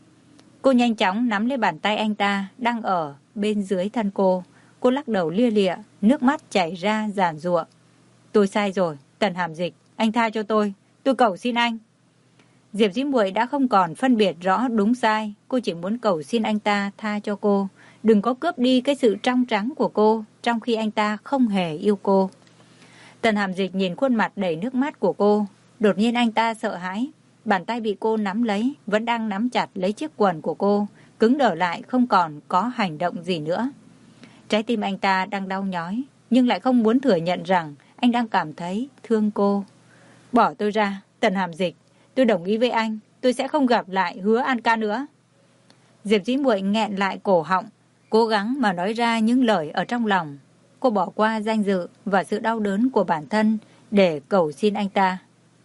Cô nhanh chóng nắm lấy bàn tay anh ta đang ở bên dưới thân cô. Cô lắc đầu lia lịa, nước mắt chảy ra giàn giụa. Tôi sai rồi, Tần Hàm Dịch, anh tha cho tôi cầu xin anh. Diệp Dĩ Muội đã không còn phân biệt rõ đúng sai, cô chỉ muốn cầu xin anh ta tha cho cô, đừng có cướp đi cái sự trong trắng của cô, trong khi anh ta không hề yêu cô. Tần Hàm Dịch nhìn khuôn mặt đầy nước mắt của cô, đột nhiên anh ta sợ hãi, bàn tay bị cô nắm lấy, vẫn đang nắm chặt lấy chiếc quần của cô, cứng đờ lại không còn có hành động gì nữa. Trái tim anh ta đang đau nhói, nhưng lại không muốn thừa nhận rằng anh đang cảm thấy thương cô. Bỏ tôi ra, Tần Hàm Dịch, tôi đồng ý với anh, tôi sẽ không gặp lại Hứa An ca nữa. Diệp Dĩ Muội nghẹn lại cổ họng, cố gắng mà nói ra những lời ở trong lòng. Cô bỏ qua danh dự và sự đau đớn của bản thân để cầu xin anh ta.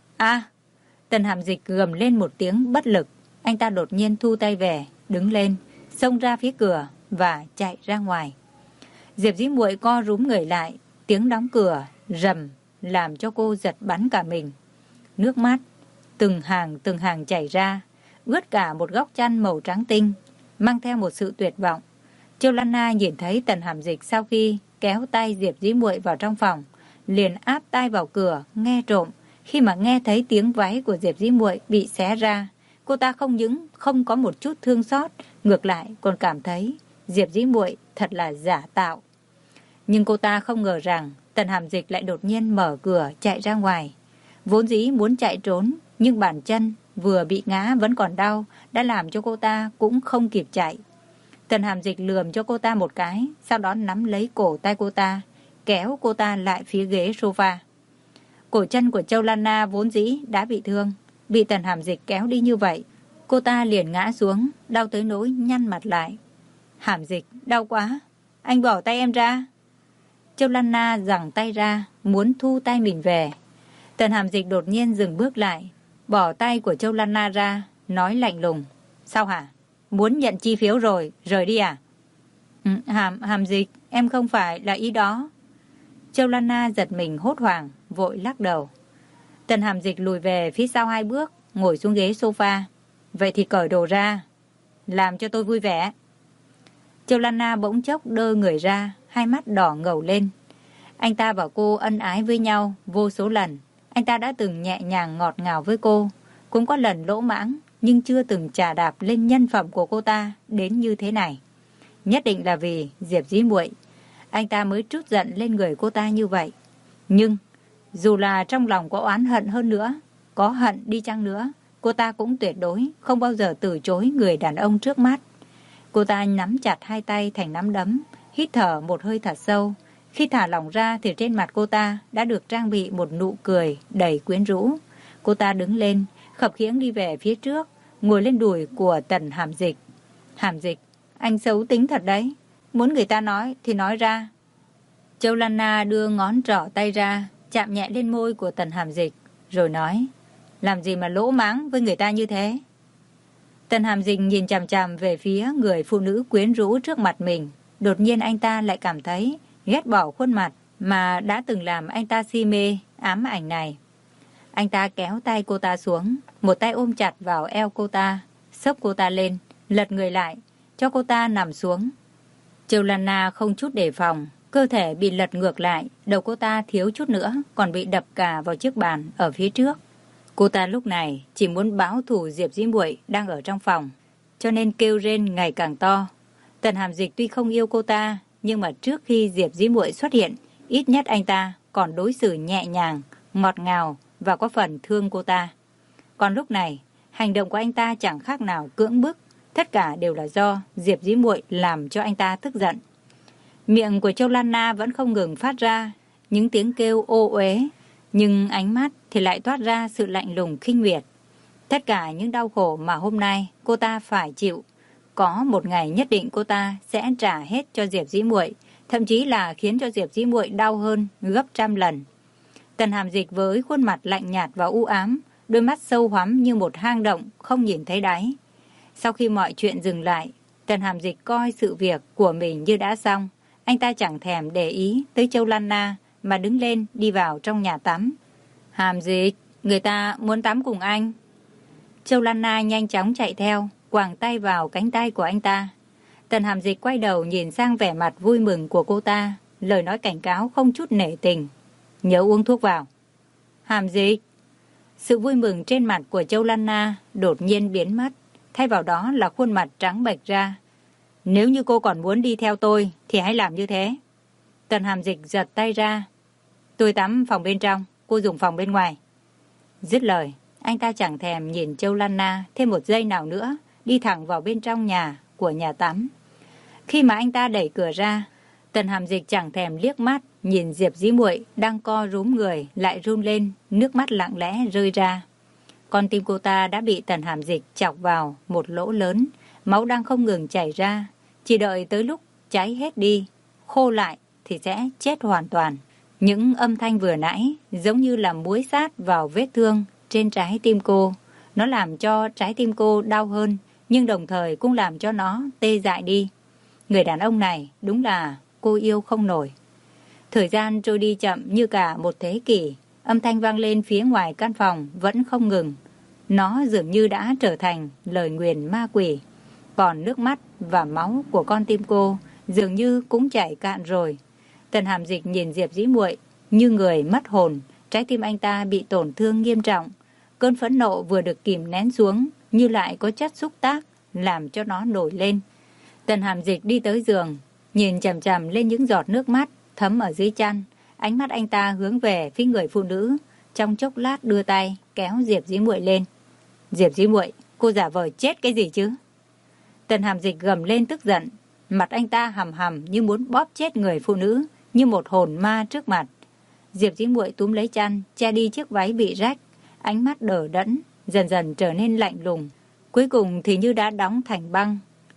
Tần Hàm Dịch gầm lên một tiếng bất lực. Anh ta đột nhiên thu tay về, đứng lên, xông ra phía cửa và chạy ra ngoài. Diệp Dĩ Muội co rúm người lại, tiếng đóng cửa rầm làm cho cô giật bắn cả mình. Nước mắt từng hàng chảy ra, ướt cả một góc chăn màu trắng tinh, mang theo một sự tuyệt vọng. Châu Lan Na nhìn thấy Tần Hàm Dịch sau khi kéo tay Diệp Dĩ Muội vào trong phòng, liền áp tai vào cửa nghe trộm. Khi mà nghe thấy tiếng váy của Diệp Dĩ Muội bị xé ra, cô ta không những không có một chút thương xót, ngược lại còn cảm thấy Diệp Dĩ Muội thật là giả tạo. Nhưng cô ta không ngờ rằng Tần Hàm Dịch lại đột nhiên mở cửa chạy ra ngoài. Vốn dĩ muốn chạy trốn, nhưng bàn chân vừa bị ngã vẫn còn đau, đã làm cho cô ta cũng không kịp chạy. Tần Hàm Dịch lườm cho cô ta một cái, sau đó nắm lấy cổ tay cô ta, kéo cô ta lại phía ghế sofa. Cổ chân của Châu Lan Na vốn dĩ đã bị thương, bị Tần Hàm Dịch kéo đi như vậy, cô ta liền ngã xuống, đau tới nỗi nhăn mặt lại. Hàm Dịch, đau quá, anh bỏ tay em ra. Châu Lan Na giằng tay ra, muốn thu tay mình về. Tần Hàm Dịch đột nhiên dừng bước lại, bỏ tay của Châu Lan Na ra, nói lạnh lùng. Sao hả? Muốn nhận chi phiếu rồi, rời đi à? Hàm Dịch, em không phải là ý đó. Châu Lan Na giật mình hốt hoảng, vội lắc đầu. Tần Hàm Dịch lùi về phía sau 2 bước, ngồi xuống ghế sofa. Vậy thì cởi đồ ra, làm cho tôi vui vẻ. Châu Lan Na bỗng chốc đơ người ra, hai mắt đỏ ngầu lên. Anh ta và cô ân ái với nhau vô số lần. Anh ta đã từng nhẹ nhàng ngọt ngào với cô, cũng có lần lỗ mãng, nhưng chưa từng chà đạp lên nhân phẩm của cô ta đến như thế này. Nhất định là vì Diệp Dĩ Muội, anh ta mới trút giận lên người cô ta như vậy. Nhưng dù là trong lòng có oán hận hơn nữa, có hận đi chăng nữa, cô ta cũng tuyệt đối không bao giờ từ chối người đàn ông trước mắt. Cô ta nắm chặt hai tay thành nắm đấm, hít thở một hơi thật sâu. Khi thả lỏng ra thì trên mặt cô ta đã được trang bị một nụ cười đầy quyến rũ. Cô ta đứng lên, khập khiễng đi về phía trước, ngồi lên đùi của Tần Hàm Dịch. Hàm Dịch, anh xấu tính thật đấy. Muốn người ta nói thì nói ra. Châu Lan Na đưa ngón trỏ tay ra, chạm nhẹ lên môi của Tần Hàm Dịch, rồi nói, làm gì mà lỗ mãng với người ta như thế? Tần Hàm Dịch nhìn chằm chằm về phía người phụ nữ quyến rũ trước mặt mình. Đột nhiên anh ta lại cảm thấy ghét bỏ khuôn mặt mà đã từng làm anh ta si mê, ám ảnh này. Anh ta kéo tay cô ta xuống, một tay ôm chặt vào eo cô ta, xốc cô ta lên, lật người lại, cho cô ta nằm xuống. Châu Lan Na không chút đề phòng, cơ thể bị lật ngược lại, đầu cô ta thiếu chút nữa còn bị đập cả vào chiếc bàn ở phía trước. Cô ta lúc này chỉ muốn báo thù Diệp Dĩ Muội đang ở trong phòng, cho nên kêu rên ngày càng to. Tần Hàm Dịch tuy không yêu cô ta, nhưng mà trước khi Diệp Dĩ Muội xuất hiện, ít nhất anh ta còn đối xử nhẹ nhàng, ngọt ngào và có phần thương cô ta. Còn lúc này, hành động của anh ta chẳng khác nào cưỡng bức, tất cả đều là do Diệp Dĩ Muội làm cho anh ta tức giận. Miệng của Châu Lan Na vẫn không ngừng phát ra những tiếng kêu ô uế, nhưng ánh mắt thì lại toát ra sự lạnh lùng khinh miệt. Tất cả những đau khổ mà hôm nay cô ta phải chịu, có một ngày nhất định cô ta sẽ trả hết cho Diệp Dĩ Muội, thậm chí là khiến cho Diệp Dĩ Muội đau hơn gấp trăm lần. Tần Hàm Dịch với khuôn mặt lạnh nhạt và u ám, đôi mắt sâu hoắm như một hang động không nhìn thấy đáy. Sau khi mọi chuyện dừng lại, Tần Hàm Dịch coi sự việc của mình như đã xong. Anh ta chẳng thèm để ý tới Châu Lan Na mà đứng lên đi vào trong nhà tắm. Hàm Dịch, người ta muốn tắm cùng anh. Châu Lan Na nhanh chóng chạy theo, quàng tay vào cánh tay của anh ta. Tần Hàm Dịch quay đầu nhìn sang vẻ mặt vui mừng của cô ta, lời nói cảnh cáo không chút nể tình. Nhớ uống thuốc vào. Hàm Dịch. Sự vui mừng trên mặt của Châu Lan Na đột nhiên biến mất, thay vào đó là khuôn mặt trắng bệch ra. Nếu như cô còn muốn đi theo tôi thì hãy làm như thế. Tần Hàm Dịch giật tay ra. Tôi tắm phòng bên trong, cô dùng phòng bên ngoài. Dứt lời, anh ta chẳng thèm nhìn Châu Lan Na thêm một giây nào nữa, đi thẳng vào bên trong nhà của nhà tắm. Khi mà anh ta đẩy cửa ra, Tần Hàm Dịch chẳng thèm liếc mắt nhìn Diệp Dĩ Muội đang co rúm người lại run lên, nước mắt lặng lẽ rơi ra. Con tim cô ta đã bị Tần Hàm Dịch chọc vào một lỗ lớn, máu đang không ngừng chảy ra, chỉ đợi tới lúc cháy hết đi, khô lại thì sẽ chết hoàn toàn. Những âm thanh vừa nãy giống như là muối sát vào vết thương trên trái tim cô. Nó làm cho trái tim cô đau hơn, nhưng đồng thời cũng làm cho nó tê dại đi. Người đàn ông này đúng là cô yêu không nổi. Thời gian trôi đi chậm như cả một thế kỷ, âm thanh vang lên phía ngoài căn phòng vẫn không ngừng. Nó dường như đã trở thành lời nguyền ma quỷ. Còn nước mắt và máu của con tim cô dường như cũng chảy cạn rồi. Tần Hàm Dịch nhìn Diệp Dĩ Muội như người mất hồn, trái tim anh ta bị tổn thương nghiêm trọng. Cơn phẫn nộ vừa được kìm nén xuống như lại có chất xúc tác làm cho nó nổi lên. Tần Hàm Dịch đi tới giường, nhìn chằm chằm lên những giọt nước mắt thấm ở dưới chăn. Ánh mắt anh ta hướng về phía người phụ nữ, trong chốc lát đưa tay kéo Diệp Dĩ Muội lên. Diệp Dĩ Muội, cô giả vờ chết cái gì chứ? Tần Hàm Dịch gầm lên tức giận, mặt anh ta hầm hầm như muốn bóp chết người phụ nữ, như một hồn ma trước mặt. Diệp Dĩ Muội túm lấy chăn, che đi chiếc váy bị rách, ánh mắt đờ đẫn, dần dần trở nên lạnh lùng, cuối cùng thì như đã đóng thành băng.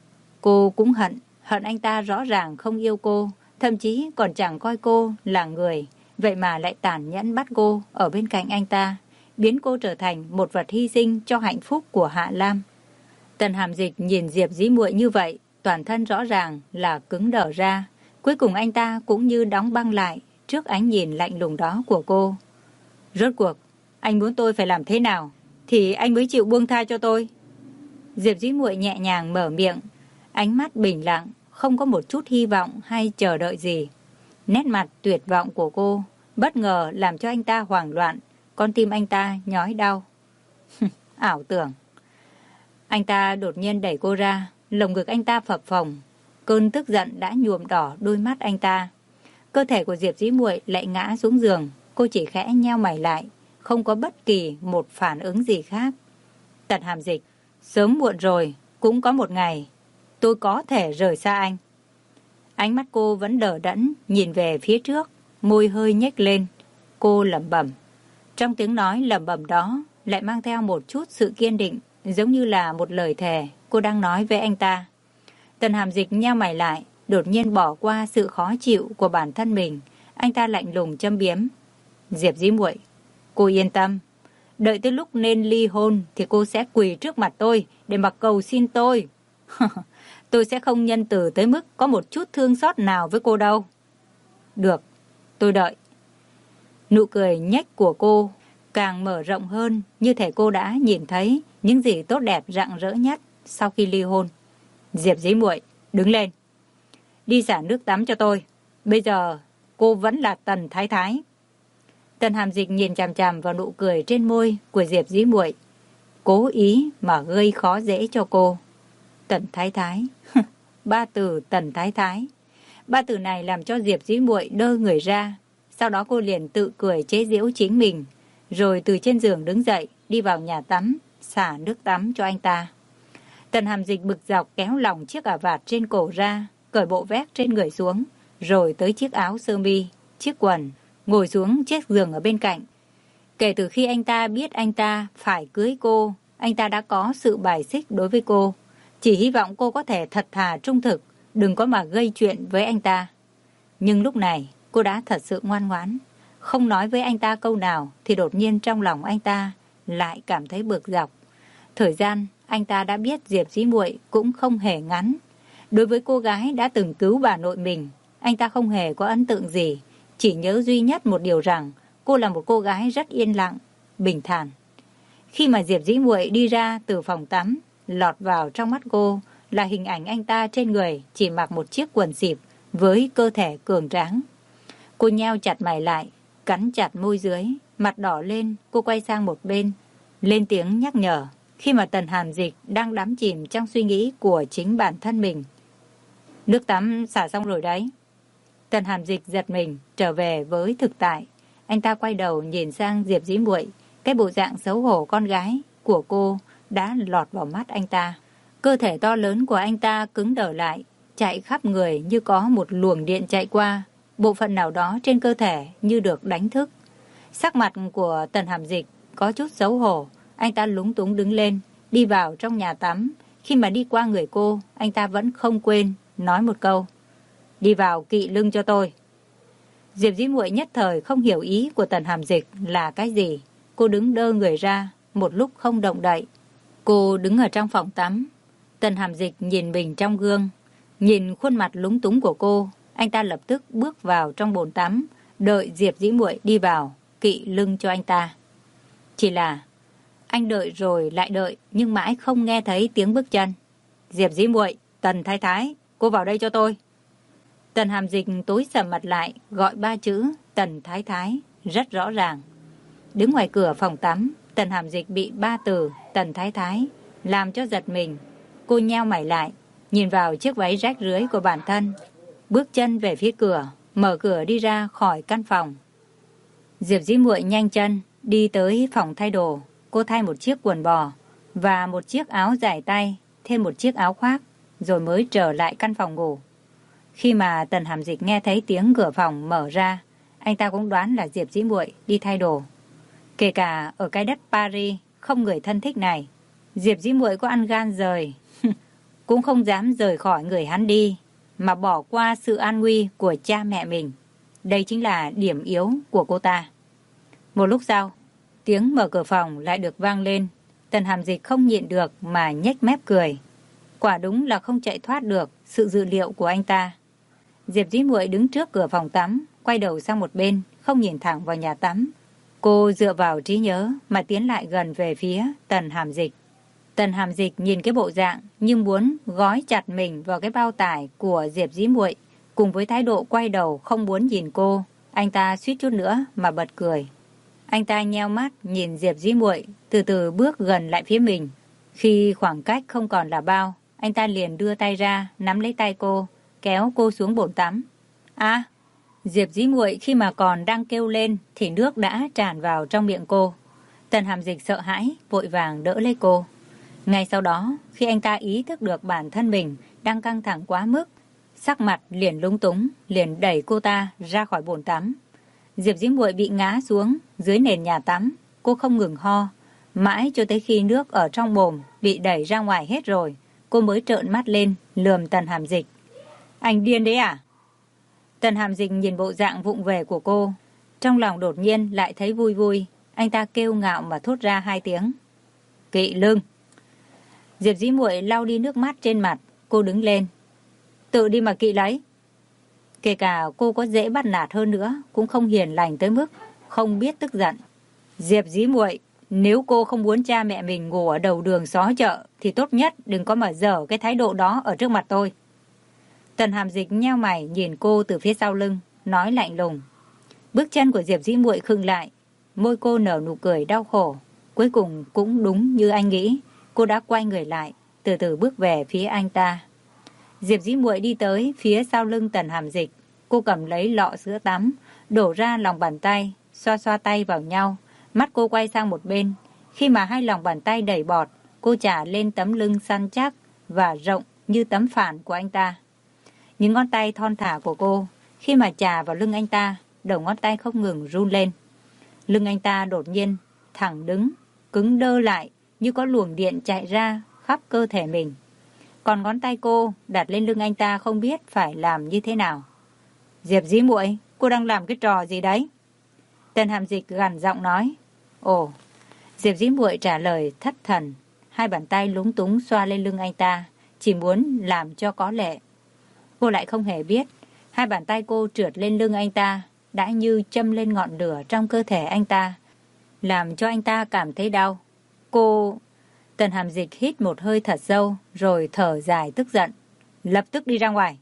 Cô cũng hận anh ta rõ ràng không yêu cô, thậm chí còn chẳng coi cô là người, vậy mà lại tàn nhẫn bắt cô ở bên cạnh anh ta, biến cô trở thành một vật hy sinh cho hạnh phúc của Hạ Lam. Tần Hàm Dịch nhìn Diệp Dĩ Muội như vậy, toàn thân rõ ràng là cứng đờ ra. Cuối cùng anh ta cũng như đóng băng lại trước ánh nhìn lạnh lùng đó của cô. Rốt cuộc, anh muốn tôi phải làm thế nào thì anh mới chịu buông tha cho tôi. Diệp Dĩ Muội nhẹ nhàng mở miệng, ánh mắt bình lặng, không có một chút hy vọng hay chờ đợi gì. Nét mặt tuyệt vọng của cô bất ngờ làm cho anh ta hoảng loạn, con tim anh ta nhói đau. Ảo tưởng. Anh ta đột nhiên đẩy cô ra, lồng ngực anh ta phập phồng, cơn tức giận đã nhuộm đỏ đôi mắt anh ta. Cơ thể của Diệp Dĩ Muội lại ngã xuống giường, cô chỉ khẽ nheo mày lại, không có bất kỳ một phản ứng gì khác. Tần Hàm Dịch, sớm muộn rồi cũng có một ngày tôi có thể rời xa anh. Ánh mắt cô vẫn đờ đẫn nhìn về phía trước, môi hơi nhếch lên. Cô lẩm bẩm. Trong tiếng nói lẩm bẩm đó lại mang theo một chút sự kiên định, giống như là một lời thề cô đang nói với anh ta. Tần Hàm Dịch nheo mày lại, đột nhiên bỏ qua sự khó chịu của bản thân mình. Anh ta lạnh lùng châm biếm. Diệp Dĩ Muội, cô yên tâm. Đợi tới lúc nên ly hôn thì cô sẽ quỳ trước mặt tôi để mà cầu xin tôi. Tôi sẽ không nhân từ tới mức có một chút thương xót nào với cô đâu. Được, tôi đợi. Nụ cười nhếch của cô càng mở rộng hơn, như thể cô đã nhìn thấy những gì tốt đẹp rạng rỡ nhất sau khi ly hôn. Diệp Dĩ Muội, đứng lên. Đi xả nước tắm cho tôi. Bây giờ cô vẫn là Tần Thái Thái. Tần Hàm Dịch nhìn chằm chằm vào nụ cười trên môi của Diệp Dĩ Muội, cố ý mà gây khó dễ cho cô. Tần Thái Thái. Ba từ Tần Thái Thái. Ba từ này làm cho Diệp Dĩ Muội đơ người ra. Sau đó cô liền tự cười chế giễu chính mình, rồi từ trên giường đứng dậy, đi vào nhà tắm, xả nước tắm cho anh ta. Tần Hàm Dịch bực dọc kéo lỏng chiếc ả vạt trên cổ ra, cởi bộ vest trên người xuống, rồi tới chiếc áo sơ mi, chiếc quần, ngồi xuống chiếc giường ở bên cạnh. Kể từ khi anh ta biết anh ta phải cưới cô, anh ta đã có sự bài xích đối với cô. Chỉ hy vọng cô có thể thật thà trung thực, đừng có mà gây chuyện với anh ta. Nhưng lúc này, cô đã thật sự ngoan ngoãn. Không nói với anh ta câu nào thì đột nhiên trong lòng anh ta lại cảm thấy bực dọc. Thời gian anh ta đã biết Diệp Dĩ Muội cũng không hề ngắn. Đối với cô gái đã từng cứu bà nội mình, anh ta không hề có ấn tượng gì. Chỉ nhớ duy nhất một điều rằng cô là một cô gái rất yên lặng, bình thản. Khi mà Diệp Dĩ Muội đi ra từ phòng tắm, lọt vào trong mắt cô là hình ảnh anh ta trên người chỉ mặc một chiếc quần xịp với cơ thể cường tráng. Cô nheo chặt mày lại, cắn chặt môi dưới, mặt đỏ lên, cô quay sang một bên, lên tiếng nhắc nhở khi mà Tần Hàm Dịch đang đắm chìm trong suy nghĩ của chính bản thân mình. Nước tắm xả xong rồi đấy. Tần Hàm Dịch giật mình, trở về với thực tại. Anh ta quay đầu nhìn sang Diệp Dĩ Muội, cái bộ dạng xấu hổ con gái của cô đã lọt vào mắt anh ta. Cơ thể to lớn của anh ta cứng đờ lại, chạy khắp người như có một luồng điện chạy qua. Bộ phận nào đó trên cơ thể như được đánh thức. Sắc mặt của Tần Hàm Dịch có chút xấu hổ. Anh ta lúng túng đứng lên, đi vào trong nhà tắm. Khi mà đi qua người cô, anh ta vẫn không quên nói một câu. Đi vào kỵ lưng cho tôi. Diệp Dĩ Muội nhất thời không hiểu ý của Tần Hàm Dịch là cái gì. Cô đứng đơ người ra, một lúc không động đậy. Cô đứng ở trong phòng tắm. Tần Hàm Dịch nhìn mình trong gương, nhìn khuôn mặt lúng túng của cô. Anh ta lập tức bước vào trong bồn tắm, đợi Diệp Dĩ Muội đi vào, kỵ lưng cho anh ta. Chỉ là anh đợi rồi lại đợi, nhưng mãi không nghe thấy tiếng bước chân. Diệp Dĩ Muội, Tần Thái Thái, cô vào đây cho tôi. Tần Hàm Dịch tối sầm mặt lại, gọi ba chữ Tần Thái Thái rất rõ ràng. Đứng ngoài cửa phòng tắm, Tần Hàm Dịch bị ba từ Tần Thái Thái làm cho giật mình. Cô nheo mày lại, nhìn vào chiếc váy rách rưới của bản thân, bước chân về phía cửa, mở cửa đi ra khỏi căn phòng. Diệp Dĩ Muội nhanh chân đi tới phòng thay đồ. Cô thay một chiếc quần bò và một chiếc áo dài tay, thêm một chiếc áo khoác, rồi mới trở lại căn phòng ngủ. Khi mà Tần Hàm Dịch nghe thấy tiếng cửa phòng mở ra, anh ta cũng đoán là Diệp Dĩ Muội đi thay đồ. Kể cả ở cái đất Paris không người thân thích này, Diệp Dĩ Muội có ăn gan rời cũng không dám rời khỏi người hắn đi, mà bỏ qua sự an nguy của cha mẹ mình. Đây chính là điểm yếu của cô ta. Một lúc sau, tiếng mở cửa phòng lại được vang lên. Tần Hàm Dịch không nhịn được mà nhếch mép cười. Quả đúng là không chạy thoát được sự dự liệu của anh ta. Diệp Dĩ Muội đứng trước cửa phòng tắm, quay đầu sang một bên, không nhìn thẳng vào nhà tắm. Cô dựa vào trí nhớ mà tiến lại gần về phía Tần Hàm Dịch. Tần Hàm Dịch nhìn cái bộ dạng như muốn gói chặt mình vào cái bao tải của Diệp Dĩ Muội, cùng với thái độ quay đầu không muốn nhìn cô, anh ta suýt chút nữa mà bật cười. Anh ta nheo mắt nhìn Diệp Dĩ Muội từ từ bước gần lại phía mình. Khi khoảng cách không còn là bao, anh ta liền đưa tay ra nắm lấy tay cô, kéo cô xuống bồn tắm. Diệp Dĩ Muội khi mà còn đang kêu lên thì nước đã tràn vào trong miệng cô. Tần Hàm Dịch sợ hãi, vội vàng đỡ lấy cô. Ngay sau đó, khi anh ta ý thức được bản thân mình đang căng thẳng quá mức, sắc mặt liền lúng túng, liền đẩy cô ta ra khỏi bồn tắm. Diệp Dĩ Muội bị ngã xuống dưới nền nhà tắm, cô không ngừng ho, mãi cho tới khi nước ở trong bồn bị đẩy ra ngoài hết rồi, cô mới trợn mắt lên lườm Tần Hàm Dịch. Anh điên đấy à? Tần Hàm Dịch nhìn bộ dạng vụng về của cô, trong lòng đột nhiên lại thấy vui vui, anh ta kêu ngạo mà thốt ra 2 tiếng. Kỵ lưng. Diệp Dĩ Muội lau đi nước mắt trên mặt, cô đứng lên. Tự đi mà kỵ lấy. Kể cả cô có dễ bắt nạt hơn nữa, cũng không hiền lành tới mức không biết tức giận. Diệp Dĩ Muội, nếu cô không muốn cha mẹ mình ngủ ở đầu đường xó chợ, thì tốt nhất đừng có mà dở cái thái độ đó ở trước mặt tôi. Tần Hàm Dịch nheo mày nhìn cô từ phía sau lưng, nói lạnh lùng. Bước chân của Diệp Dĩ Muội khựng lại, môi cô nở nụ cười đau khổ. Cuối cùng cũng đúng như anh nghĩ, cô đã quay người lại, từ từ bước về phía anh ta. Diệp Dĩ Muội đi tới phía sau lưng Tần Hàm Dịch, cô cầm lấy lọ sữa tắm, đổ ra lòng bàn tay, xoa xoa tay vào nhau, mắt cô quay sang một bên. Khi mà hai lòng bàn tay đầy bọt, cô chà lên tấm lưng săn chắc và rộng như tấm phản của anh ta. Những ngón tay thon thả của cô, khi mà chà vào lưng anh ta, đầu ngón tay không ngừng run lên. Lưng anh ta đột nhiên thẳng đứng, cứng đơ lại như có luồng điện chạy ra khắp cơ thể mình. Còn ngón tay cô đặt lên lưng anh ta không biết phải làm như thế nào. Diệp Dĩ Muội, cô đang làm cái trò gì đấy? Tần Hàm Dịch gằn giọng nói. Ồ, Diệp Dĩ Muội trả lời thất thần, hai bàn tay lúng túng xoa lên lưng anh ta, chỉ muốn làm cho có lệ. Cô lại không hề biết, hai bàn tay cô trượt lên lưng anh ta, đã như châm lên ngọn lửa trong cơ thể anh ta, làm cho anh ta cảm thấy đau. Tần Hàm Dịch hít một hơi thật sâu, rồi thở dài tức giận. Lập tức đi ra ngoài.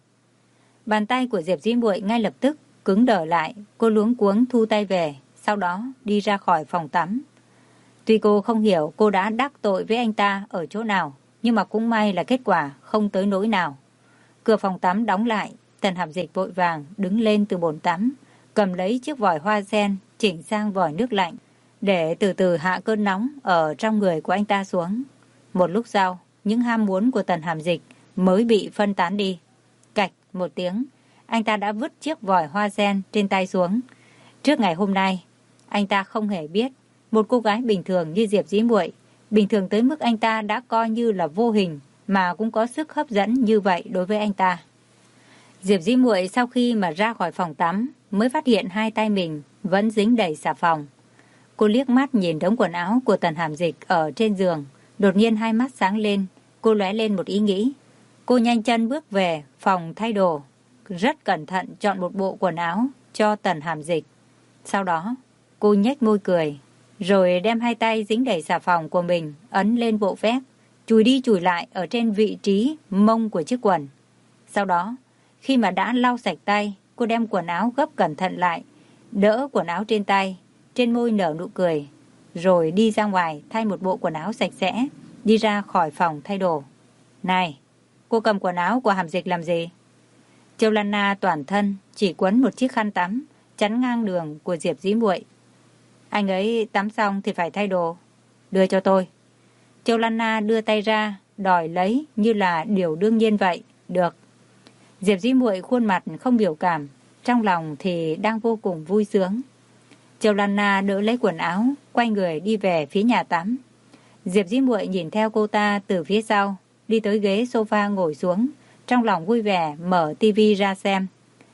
Bàn tay của Diệp Dĩ Muội ngay lập tức cứng đờ lại, cô luống cuống thu tay về, sau đó đi ra khỏi phòng tắm. Tuy cô không hiểu cô đã đắc tội với anh ta ở chỗ nào, nhưng mà cũng may là kết quả không tới nỗi nào. Cửa phòng tắm đóng lại, Tần Hàm Dịch vội vàng đứng lên từ bồn tắm, cầm lấy chiếc vòi hoa sen chỉnh sang vòi nước lạnh, để từ từ hạ cơn nóng ở trong người của anh ta xuống. Một lúc sau, những ham muốn của Tần Hàm Dịch mới bị phân tán đi. Cạch một tiếng, anh ta đã vứt chiếc vòi hoa sen trên tay xuống. Trước ngày hôm nay, anh ta không hề biết một cô gái bình thường như Diệp Dĩ Muội, bình thường tới mức anh ta đã coi như là vô hình, mà cũng có sức hấp dẫn như vậy đối với anh ta. Diệp Dĩ Muội sau khi mà ra khỏi phòng tắm mới phát hiện hai tay mình vẫn dính đầy xà phòng. Cô liếc mắt nhìn đống quần áo của Tần Hàm Dịch ở trên giường, đột nhiên hai mắt sáng lên, cô lóe lên một ý nghĩ. Cô nhanh chân bước về phòng thay đồ, rất cẩn thận chọn một bộ quần áo cho Tần Hàm Dịch. Sau đó, cô nhếch môi cười, rồi đem hai tay dính đầy xà phòng của mình ấn lên bộ vest, chùi đi chùi lại ở trên vị trí mông của chiếc quần. Sau đó, khi mà đã lau sạch tay, cô đem quần áo gấp cẩn thận lại, đỡ quần áo trên tay, trên môi nở nụ cười, rồi đi ra ngoài thay một bộ quần áo sạch sẽ, đi ra khỏi phòng thay đồ. Này, cô cầm quần áo của Hàm Dịch làm gì? Châu Lan Na toàn thân chỉ quấn một chiếc khăn tắm, chắn ngang đường của Diệp Dĩ Muội. Anh ấy tắm xong thì phải thay đồ. Đưa cho tôi. Châu Lan Na đưa tay ra, đòi lấy như là điều đương nhiên vậy. Được. Diệp Dĩ Muội khuôn mặt không biểu cảm, trong lòng thì đang vô cùng vui sướng. Châu Lan Na đỡ lấy quần áo, quay người đi về phía nhà tắm. Diệp Dĩ Muội nhìn theo cô ta từ phía sau, đi tới ghế sofa ngồi xuống, trong lòng vui vẻ mở tivi ra xem.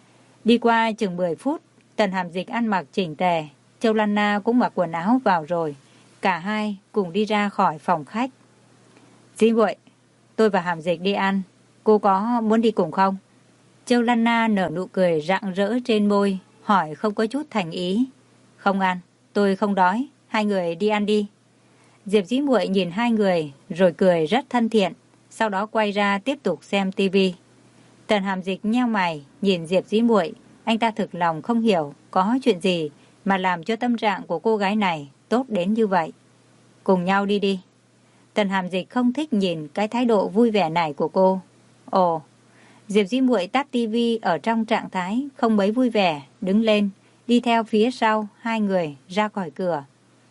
Đi qua chừng 10 phút, Tần Hàm Dịch ăn mặc chỉnh tề, Châu Lan Na cũng mặc quần áo vào rồi. Cả hai cùng đi ra khỏi phòng khách. Dĩ Muội, tôi và Hàm Dịch đi ăn, cô có muốn đi cùng không? Châu Lan Na nở nụ cười rạng rỡ trên môi, hỏi không có chút thành ý. Không ăn, tôi không đói, hai người đi ăn đi. Diệp Dĩ Muội nhìn hai người rồi cười rất thân thiện, sau đó quay ra tiếp tục xem tivi. Tần Hàm Dịch nheo mày nhìn Diệp Dĩ Muội, anh ta thực lòng không hiểu có chuyện gì mà làm cho tâm trạng của cô gái này tốt đến như vậy. Cùng nhau đi đi. Tần Hàm Dịch không thích nhìn cái thái độ vui vẻ này của cô. Ồ, Diệp Dĩ Muội tắt tivi ở trong trạng thái không mấy vui vẻ, đứng lên, đi theo phía sau hai người ra khỏi cửa.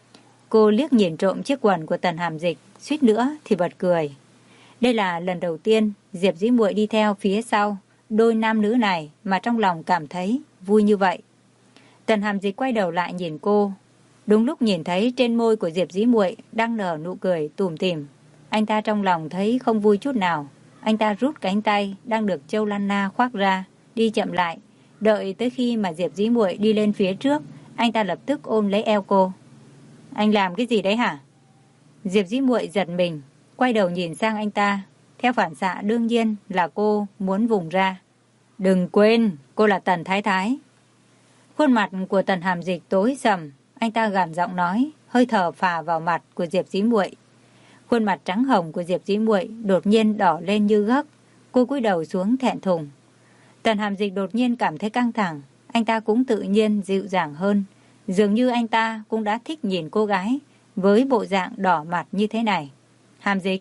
Cô liếc nhìn trộm chiếc quần của Tần Hàm Dịch, suýt nữa thì bật cười. Đây là lần đầu tiên Diệp Dĩ Muội đi theo phía sau đôi nam nữ này mà trong lòng cảm thấy vui như vậy. Tần Hàm Dịch quay đầu lại nhìn cô. Đúng lúc nhìn thấy trên môi của Diệp Dĩ Muội đang nở nụ cười tủm tỉm, anh ta trong lòng thấy không vui chút nào. Anh ta rút cánh tay đang được Châu Lan Na khoác ra, đi chậm lại. Đợi tới khi mà Diệp Dĩ Muội đi lên phía trước, anh ta lập tức ôm lấy eo cô. Anh làm cái gì đấy hả? Diệp Dĩ Muội giật mình, quay đầu nhìn sang anh ta. Theo phản xạ đương nhiên là cô muốn vùng ra. Đừng quên, cô là Tần Thái Thái. Khuôn mặt của Tần Hàm Dịch tối sầm, anh ta gằn giọng nói, hơi thở phả vào mặt của Diệp Dĩ Muội. Khuôn mặt trắng hồng của Diệp Dĩ Muội đột nhiên đỏ lên như gấc, cô cúi đầu xuống thẹn thùng. Tần Hàm Dịch đột nhiên cảm thấy căng thẳng, anh ta cũng tự nhiên dịu dàng hơn, dường như anh ta cũng đã thích nhìn cô gái với bộ dạng đỏ mặt như thế này. Hàm Dịch.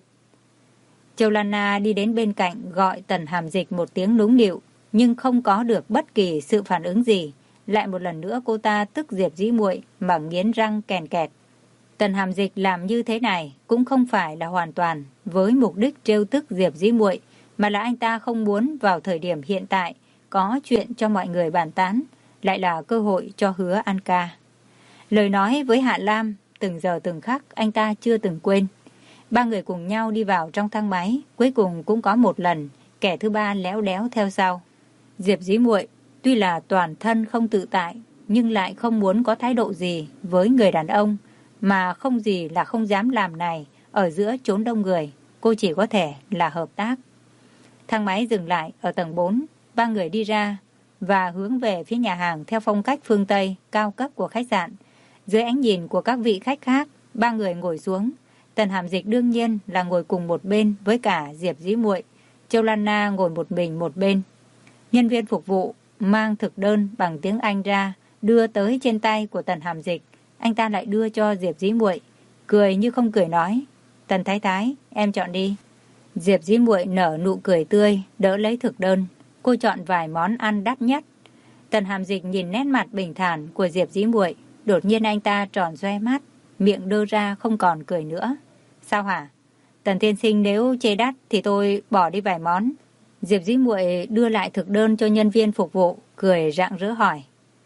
Châu Lan Na đi đến bên cạnh gọi Tần Hàm Dịch một tiếng nũng nịu, nhưng không có được bất kỳ sự phản ứng gì. Lại một lần nữa cô ta tức Diệp Dĩ Muội mà nghiến răng kèn kẹt. Tần Hàm Dịch làm như thế này cũng không phải là hoàn toàn với mục đích trêu tức Diệp Dĩ Muội, mà là anh ta không muốn vào thời điểm hiện tại có chuyện cho mọi người bàn tán, lại là cơ hội cho Hứa An Ca. Lời nói với Hạ Lam từng giờ từng khắc anh ta chưa từng quên. Ba người cùng nhau đi vào trong thang máy, cuối cùng cũng có một lần kẻ thứ ba léo đéo theo sau. Diệp Dĩ Muội tuy là toàn thân không tự tại, nhưng lại không muốn có thái độ gì với người đàn ông, mà không gì là không dám làm này ở giữa chốn đông người. Cô chỉ có thể là hợp tác. Thang máy dừng lại ở tầng 4, ba người đi ra và hướng về phía nhà hàng theo phong cách phương Tây cao cấp của khách sạn. Dưới ánh nhìn của các vị khách khác, ba người ngồi xuống. Tần Hàm Dịch đương nhiên là ngồi cùng một bên với cả Diệp Dĩ Muội. Châu Lan Na ngồi một mình một bên. Nhân viên phục vụ mang thực đơn bằng tiếng Anh ra, đưa tới trên tay của Tần Hàm Dịch. Anh ta lại đưa cho Diệp Dĩ Muội, cười như không cười nói, Tần Thái Thái, em chọn đi. Diệp Dĩ Muội nở nụ cười tươi, đỡ lấy thực đơn. Cô chọn vài món ăn đắt nhất. Tần Hàm Dịch nhìn nét mặt bình thản của Diệp Dĩ Muội, đột nhiên anh ta tròn xoe mắt, miệng đưa ra không còn cười nữa. Sao hả? Tần tiên sinh nếu chê đắt thì tôi bỏ đi vài món. Diệp Dĩ Muội đưa lại thực đơn cho nhân viên phục vụ, cười rạng rỡ hỏi.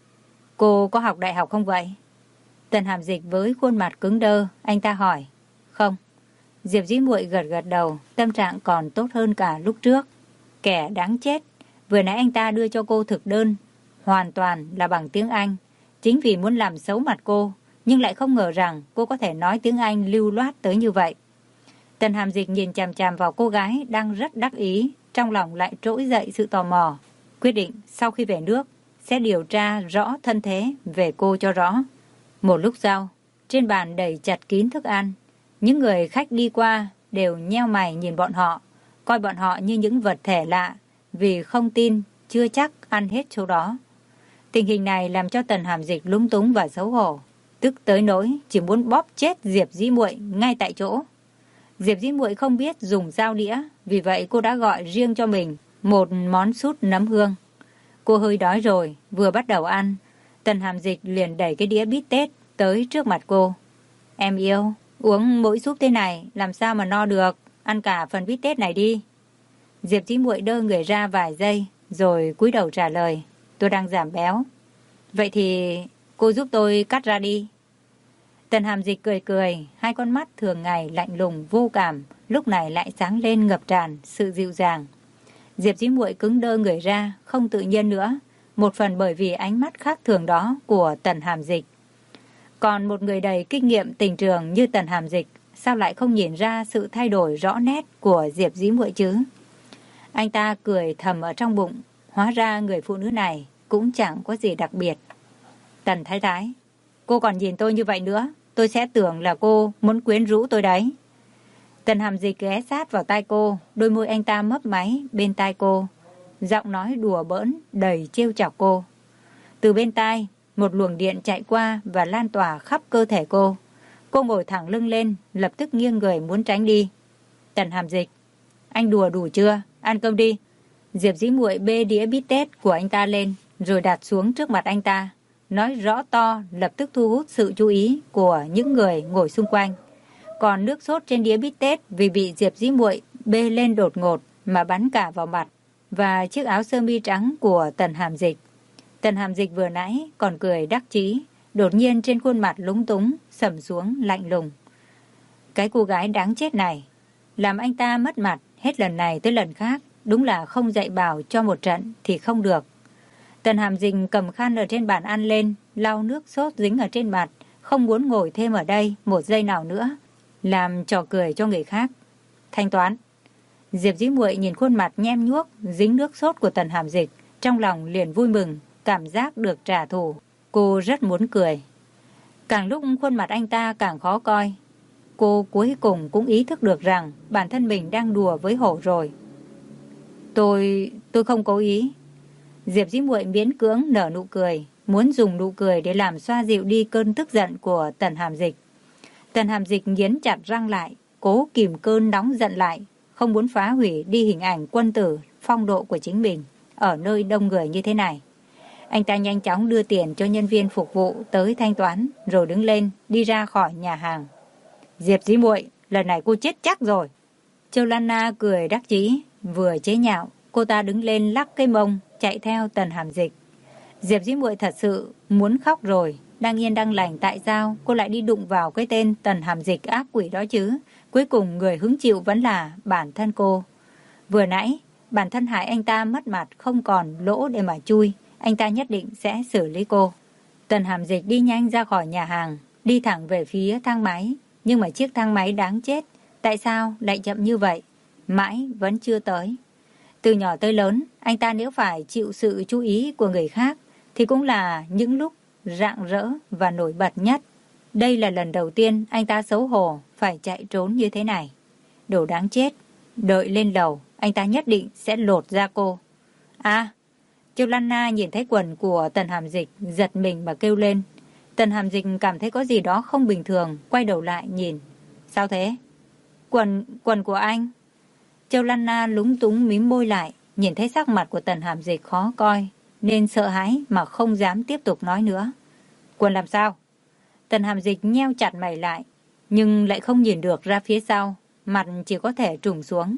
Cô có học đại học không vậy? Tần Hàm Dịch với khuôn mặt cứng đơ, anh ta hỏi. Không. Diệp Dĩ Muội gật gật đầu, tâm trạng còn tốt hơn cả lúc trước. Kẻ đáng chết, vừa nãy anh ta đưa cho cô thực đơn, hoàn toàn là bằng tiếng Anh, chính vì muốn làm xấu mặt cô, nhưng lại không ngờ rằng cô có thể nói tiếng Anh lưu loát tới như vậy. Tần Hàm Dịch nhìn chằm chằm vào cô gái đang rất đắc ý, trong lòng lại trỗi dậy sự tò mò. Quyết định sau khi về nước sẽ điều tra rõ thân thế về cô cho rõ. Một lúc sau, trên bàn đầy chặt kín thức ăn. Những người khách đi qua đều nheo mày nhìn bọn họ, coi bọn họ như những vật thể lạ, vì không tin chưa chắc ăn hết chỗ đó. Tình hình này làm cho Tần Hàm Dịch lúng túng và xấu hổ, tức tới nỗi chỉ muốn bóp chết Diệp Dĩ Muội ngay tại chỗ. Diệp Dĩ Muội không biết dùng dao đĩa, vì vậy cô đã gọi riêng cho mình một món súp nấm hương. Cô hơi đói rồi, vừa bắt đầu ăn, Tần Hàm Dịch liền đẩy cái đĩa bít tết tới trước mặt cô. Em yêu, uống mỗi súp thế này làm sao mà no được, ăn cả phần bít tết này đi. Diệp Dĩ Muội đơ người ra vài giây, rồi cúi đầu trả lời. Tôi đang giảm béo. Vậy thì cô giúp tôi cắt ra đi. Tần Hàm Dịch cười cười, hai con mắt thường ngày lạnh lùng vô cảm, lúc này lại sáng lên ngập tràn sự dịu dàng. Diệp Dĩ Muội cứng đơ người ra, không tự nhiên nữa, một phần bởi vì ánh mắt khác thường đó của Tần Hàm Dịch. Còn một người đầy kinh nghiệm tình trường như Tần Hàm Dịch, sao lại không nhìn ra sự thay đổi rõ nét của Diệp Dĩ Muội chứ? Anh ta cười thầm ở trong bụng, hóa ra người phụ nữ này cũng chẳng có gì đặc biệt. Tần Thái Thái, Cô còn nhìn tôi như vậy nữa, tôi sẽ tưởng là cô muốn quyến rũ tôi đấy. Tần Hàm Dịch ghé sát vào tai cô, đôi môi anh ta mấp máy bên tai cô. Giọng nói đùa bỡn, đầy trêu chọc cô. Từ bên tai, một luồng điện chạy qua và lan tỏa khắp cơ thể cô. Cô ngồi thẳng lưng lên, lập tức nghiêng người muốn tránh đi. Tần Hàm Dịch, anh đùa đủ chưa? Ăn cơm đi. Diệp Dĩ Muội bê đĩa bít tết của anh ta lên, rồi đặt xuống trước mặt anh ta. Nói rõ to, lập tức thu hút sự chú ý của những người ngồi xung quanh. Còn nước sốt trên đĩa bít tết vì bị Diệp Dĩ Muội bê lên đột ngột mà bắn cả vào mặt và chiếc áo sơ mi trắng của Tần Hàm Dịch. Tần Hàm Dịch vừa nãy còn cười đắc chí, đột nhiên trên khuôn mặt lúng túng, sầm xuống lạnh lùng. Cái cô gái đáng chết này, làm anh ta mất mặt hết lần này tới lần khác, đúng là không dạy bảo cho một trận thì không được. Tần Hàm Dịch cầm khăn ở trên bàn ăn lên, lau nước sốt dính ở trên mặt, không muốn ngồi thêm ở đây một giây nào nữa, làm trò cười cho người khác. Thanh toán. Diệp Dĩ Muội nhìn khuôn mặt nhem nhuốc dính nước sốt của Tần Hàm Dịch, trong lòng liền vui mừng, cảm giác được trả thù. Cô rất muốn cười. Càng lúc khuôn mặt anh ta càng khó coi. Cô cuối cùng cũng ý thức được rằng bản thân mình đang đùa với hổ rồi. Tôi không cố ý. Diệp Dĩ Muội miễn cưỡng nở nụ cười, muốn dùng nụ cười để làm xoa dịu đi cơn tức giận của Tần Hàm Dịch. Tần Hàm Dịch nghiến chặt răng lại, cố kìm cơn nóng giận lại, không muốn phá hủy đi hình ảnh quân tử, phong độ của chính mình ở nơi đông người như thế này. Anh ta nhanh chóng đưa tiền cho nhân viên phục vụ tới thanh toán, rồi đứng lên, đi ra khỏi nhà hàng. Diệp Dĩ Muội, lần này cô chết chắc rồi. Châu Lan Na cười đắc chí, vừa chế nhạo, cô ta đứng lên lắc cái mông, chạy theo Tần Hàm Dịch. Diệp Dĩ Muội thật sự muốn khóc rồi, đang yên đang lành tại sao cô lại đi đụng vào cái tên Tần Hàm Dịch ác quỷ đó chứ? Cuối cùng người hứng chịu vẫn là bản thân cô. Vừa nãy, bản thân hại anh ta mất mặt không còn lỗ để mà chui, anh ta nhất định sẽ xử lý cô. Tần Hàm Dịch đi nhanh ra khỏi nhà hàng, đi thẳng về phía thang máy, nhưng mà chiếc thang máy đáng chết, tại sao lại chậm như vậy? Mãi vẫn chưa tới. Từ nhỏ tới lớn, anh ta nếu phải chịu sự chú ý của người khác thì cũng là những lúc rạng rỡ và nổi bật nhất. Đây là lần đầu tiên anh ta xấu hổ phải chạy trốn như thế này. Đồ đáng chết, đợi lên lầu, anh ta nhất định sẽ lột ra cô. À, Châu Lan Na nhìn thấy quần của Tần Hàm Dịch, giật mình mà kêu lên. Tần Hàm Dịch cảm thấy có gì đó không bình thường, quay đầu lại nhìn. Sao thế? Quần của anh? Châu Lan Na lúng túng mím môi lại, nhìn thấy sắc mặt của Tần Hàm Dịch khó coi, nên sợ hãi mà không dám tiếp tục nói nữa. Quần làm sao? Tần Hàm Dịch nheo chặt mày lại, nhưng lại không nhìn được ra phía sau, mặt chỉ có thể trùng xuống.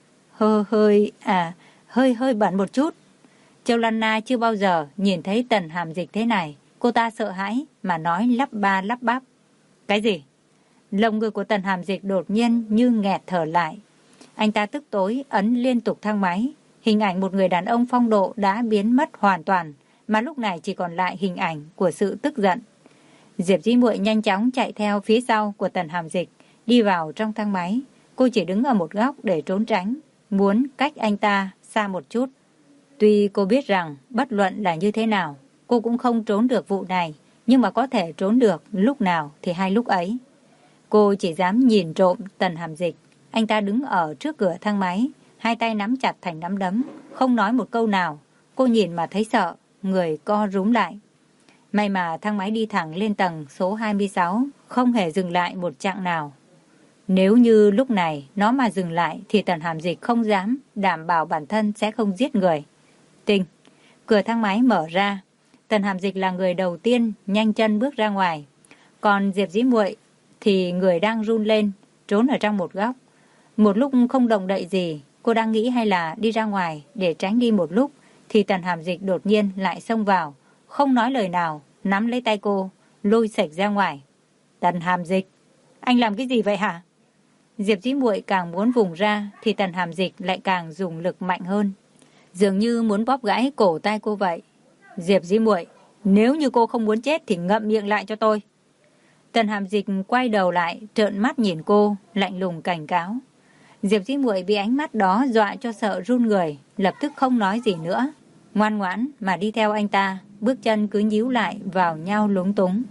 Hơi bẩn một chút. Châu Lan Na chưa bao giờ nhìn thấy Tần Hàm Dịch thế này, cô ta sợ hãi mà nói lắp ba lắp bắp. Cái gì? Lồng ngực của Tần Hàm Dịch đột nhiên như nghẹt thở lại. Anh ta tức tối ấn liên tục thang máy. Hình ảnh một người đàn ông phong độ đã biến mất hoàn toàn, mà lúc này chỉ còn lại hình ảnh của sự tức giận. Diệp Dĩ Muội nhanh chóng chạy theo phía sau của Tần Hàm Dịch, đi vào trong thang máy. Cô chỉ đứng ở một góc để trốn tránh, muốn cách anh ta xa một chút. Tuy cô biết rằng bất luận là như thế nào, cô cũng không trốn được vụ này, nhưng mà có thể trốn được lúc nào thì hay lúc ấy. Cô chỉ dám nhìn trộm Tần Hàm Dịch. Anh ta đứng ở trước cửa thang máy, hai tay nắm chặt thành nắm đấm, không nói một câu nào. Cô nhìn mà thấy sợ, người co rúm lại. May mà thang máy đi thẳng lên tầng số 26, không hề dừng lại một chặng nào. Nếu như lúc này nó mà dừng lại thì Tần Hàm Dịch không dám đảm bảo bản thân sẽ không giết người. Tinh, cửa thang máy mở ra. Tần Hàm Dịch là người đầu tiên nhanh chân bước ra ngoài. Còn Diệp Dĩ Muội thì người đang run lên, trốn ở trong một góc. Một lúc không động đậy gì, cô đang nghĩ hay là đi ra ngoài để tránh đi một lúc, thì Tần Hàm Dịch đột nhiên lại xông vào, không nói lời nào, nắm lấy tay cô, lôi xạch ra ngoài. Tần Hàm Dịch, anh làm cái gì vậy hả? Diệp Dĩ Muội càng muốn vùng ra thì Tần Hàm Dịch lại càng dùng lực mạnh hơn, dường như muốn bóp gãy cổ tay cô vậy. Diệp Dĩ Muội, nếu như cô không muốn chết thì ngậm miệng lại cho tôi. Tần Hàm Dịch quay đầu lại, trợn mắt nhìn cô, lạnh lùng cảnh cáo. Diệp Dĩ Muội bị ánh mắt đó dọa cho sợ run người, lập tức không nói gì nữa, ngoan ngoãn mà đi theo anh ta, bước chân cứ nhíu lại vào nhau lúng túng.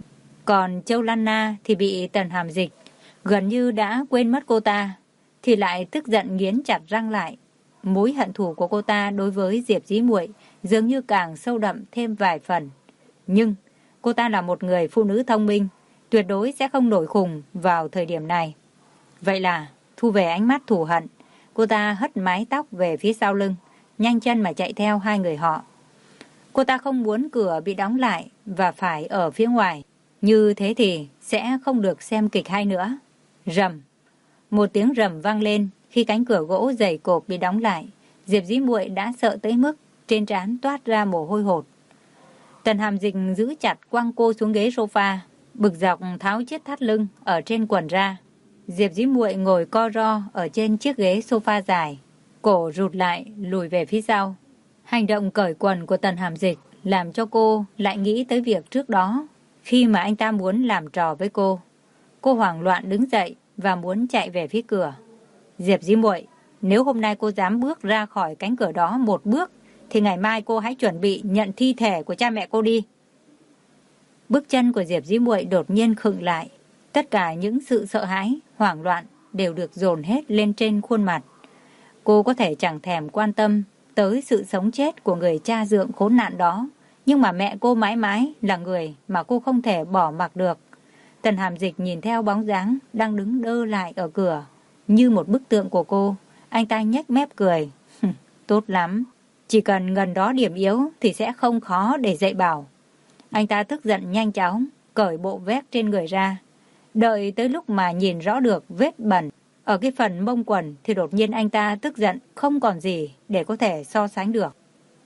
Còn Châu Lan Na thì bị Tần Hàm Dịch gần như đã quên mất cô ta, thì lại tức giận nghiến chặt răng lại. Mối hận thù của cô ta đối với Diệp Dĩ Muội dường như càng sâu đậm thêm vài phần. Nhưng cô ta là một người phụ nữ thông minh, tuyệt đối sẽ không nổi khùng vào thời điểm này. Vậy là thu về ánh mắt thù hận, cô ta hất mái tóc về phía sau lưng, nhanh chân mà chạy theo hai người họ. Cô ta không muốn cửa bị đóng lại và phải ở phía ngoài. Như thế thì sẽ không được xem kịch hay nữa. Rầm. Một tiếng rầm vang lên khi cánh cửa gỗ dày cộp bị đóng lại. Diệp Dĩ Muội đã sợ tới mức trên trán toát ra mồ hôi hột. Tần Hàm Dịch giữ chặt quăng cô xuống ghế sofa, bực dọc tháo chiếc thắt lưng ở trên quần ra. Diệp Dĩ Muội ngồi co ro ở trên chiếc ghế sofa dài, cổ rụt lại lùi về phía sau. Hành động cởi quần của Tần Hàm Dịch làm cho cô lại nghĩ tới việc trước đó khi mà anh ta muốn làm trò với cô. Cô hoảng loạn đứng dậy và muốn chạy về phía cửa. Diệp Dĩ Muội, nếu hôm nay cô dám bước ra khỏi cánh cửa đó một bước thì ngày mai cô hãy chuẩn bị nhận thi thể của cha mẹ cô đi. Bước chân của Diệp Dĩ Muội đột nhiên khựng lại. Tất cả những sự sợ hãi, hoảng loạn đều được dồn hết lên trên khuôn mặt. Cô có thể chẳng thèm quan tâm tới sự sống chết của người cha dượng khốn nạn đó, nhưng mà mẹ cô mãi mãi là người mà cô không thể bỏ mặc được. Tần Hàm Dịch nhìn theo bóng dáng đang đứng đơ lại ở cửa như một bức tượng của cô. Anh ta nhếch mép cười. Tốt lắm, chỉ cần gần đó điểm yếu thì sẽ không khó để dạy bảo. Anh ta tức giận nhanh chóng cởi bộ vest trên người ra. Đợi tới lúc mà nhìn rõ được vết bẩn ở cái phần mông quần thì đột nhiên anh ta tức giận không còn gì để có thể so sánh được.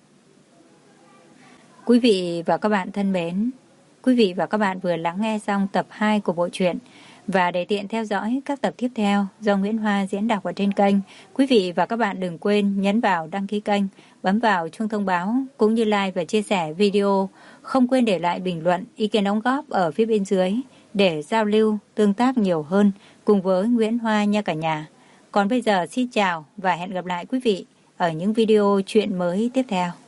Quý vị và các bạn thân mến, quý vị và các bạn vừa lắng nghe xong tập 2 của bộ truyện. Và để tiện theo dõi các tập tiếp theo do Nguyễn Hoa diễn đọc ở trên kênh, quý vị và các bạn đừng quên nhấn vào đăng ký kênh, bấm vào chuông thông báo cũng như like và chia sẻ video. Không quên để lại bình luận, ý kiến đóng góp ở phía bên dưới để giao lưu, tương tác nhiều hơn cùng với Nguyễn Hoa nha cả nhà. Còn bây giờ xin chào và hẹn gặp lại quý vị ở những video chuyện mới tiếp theo.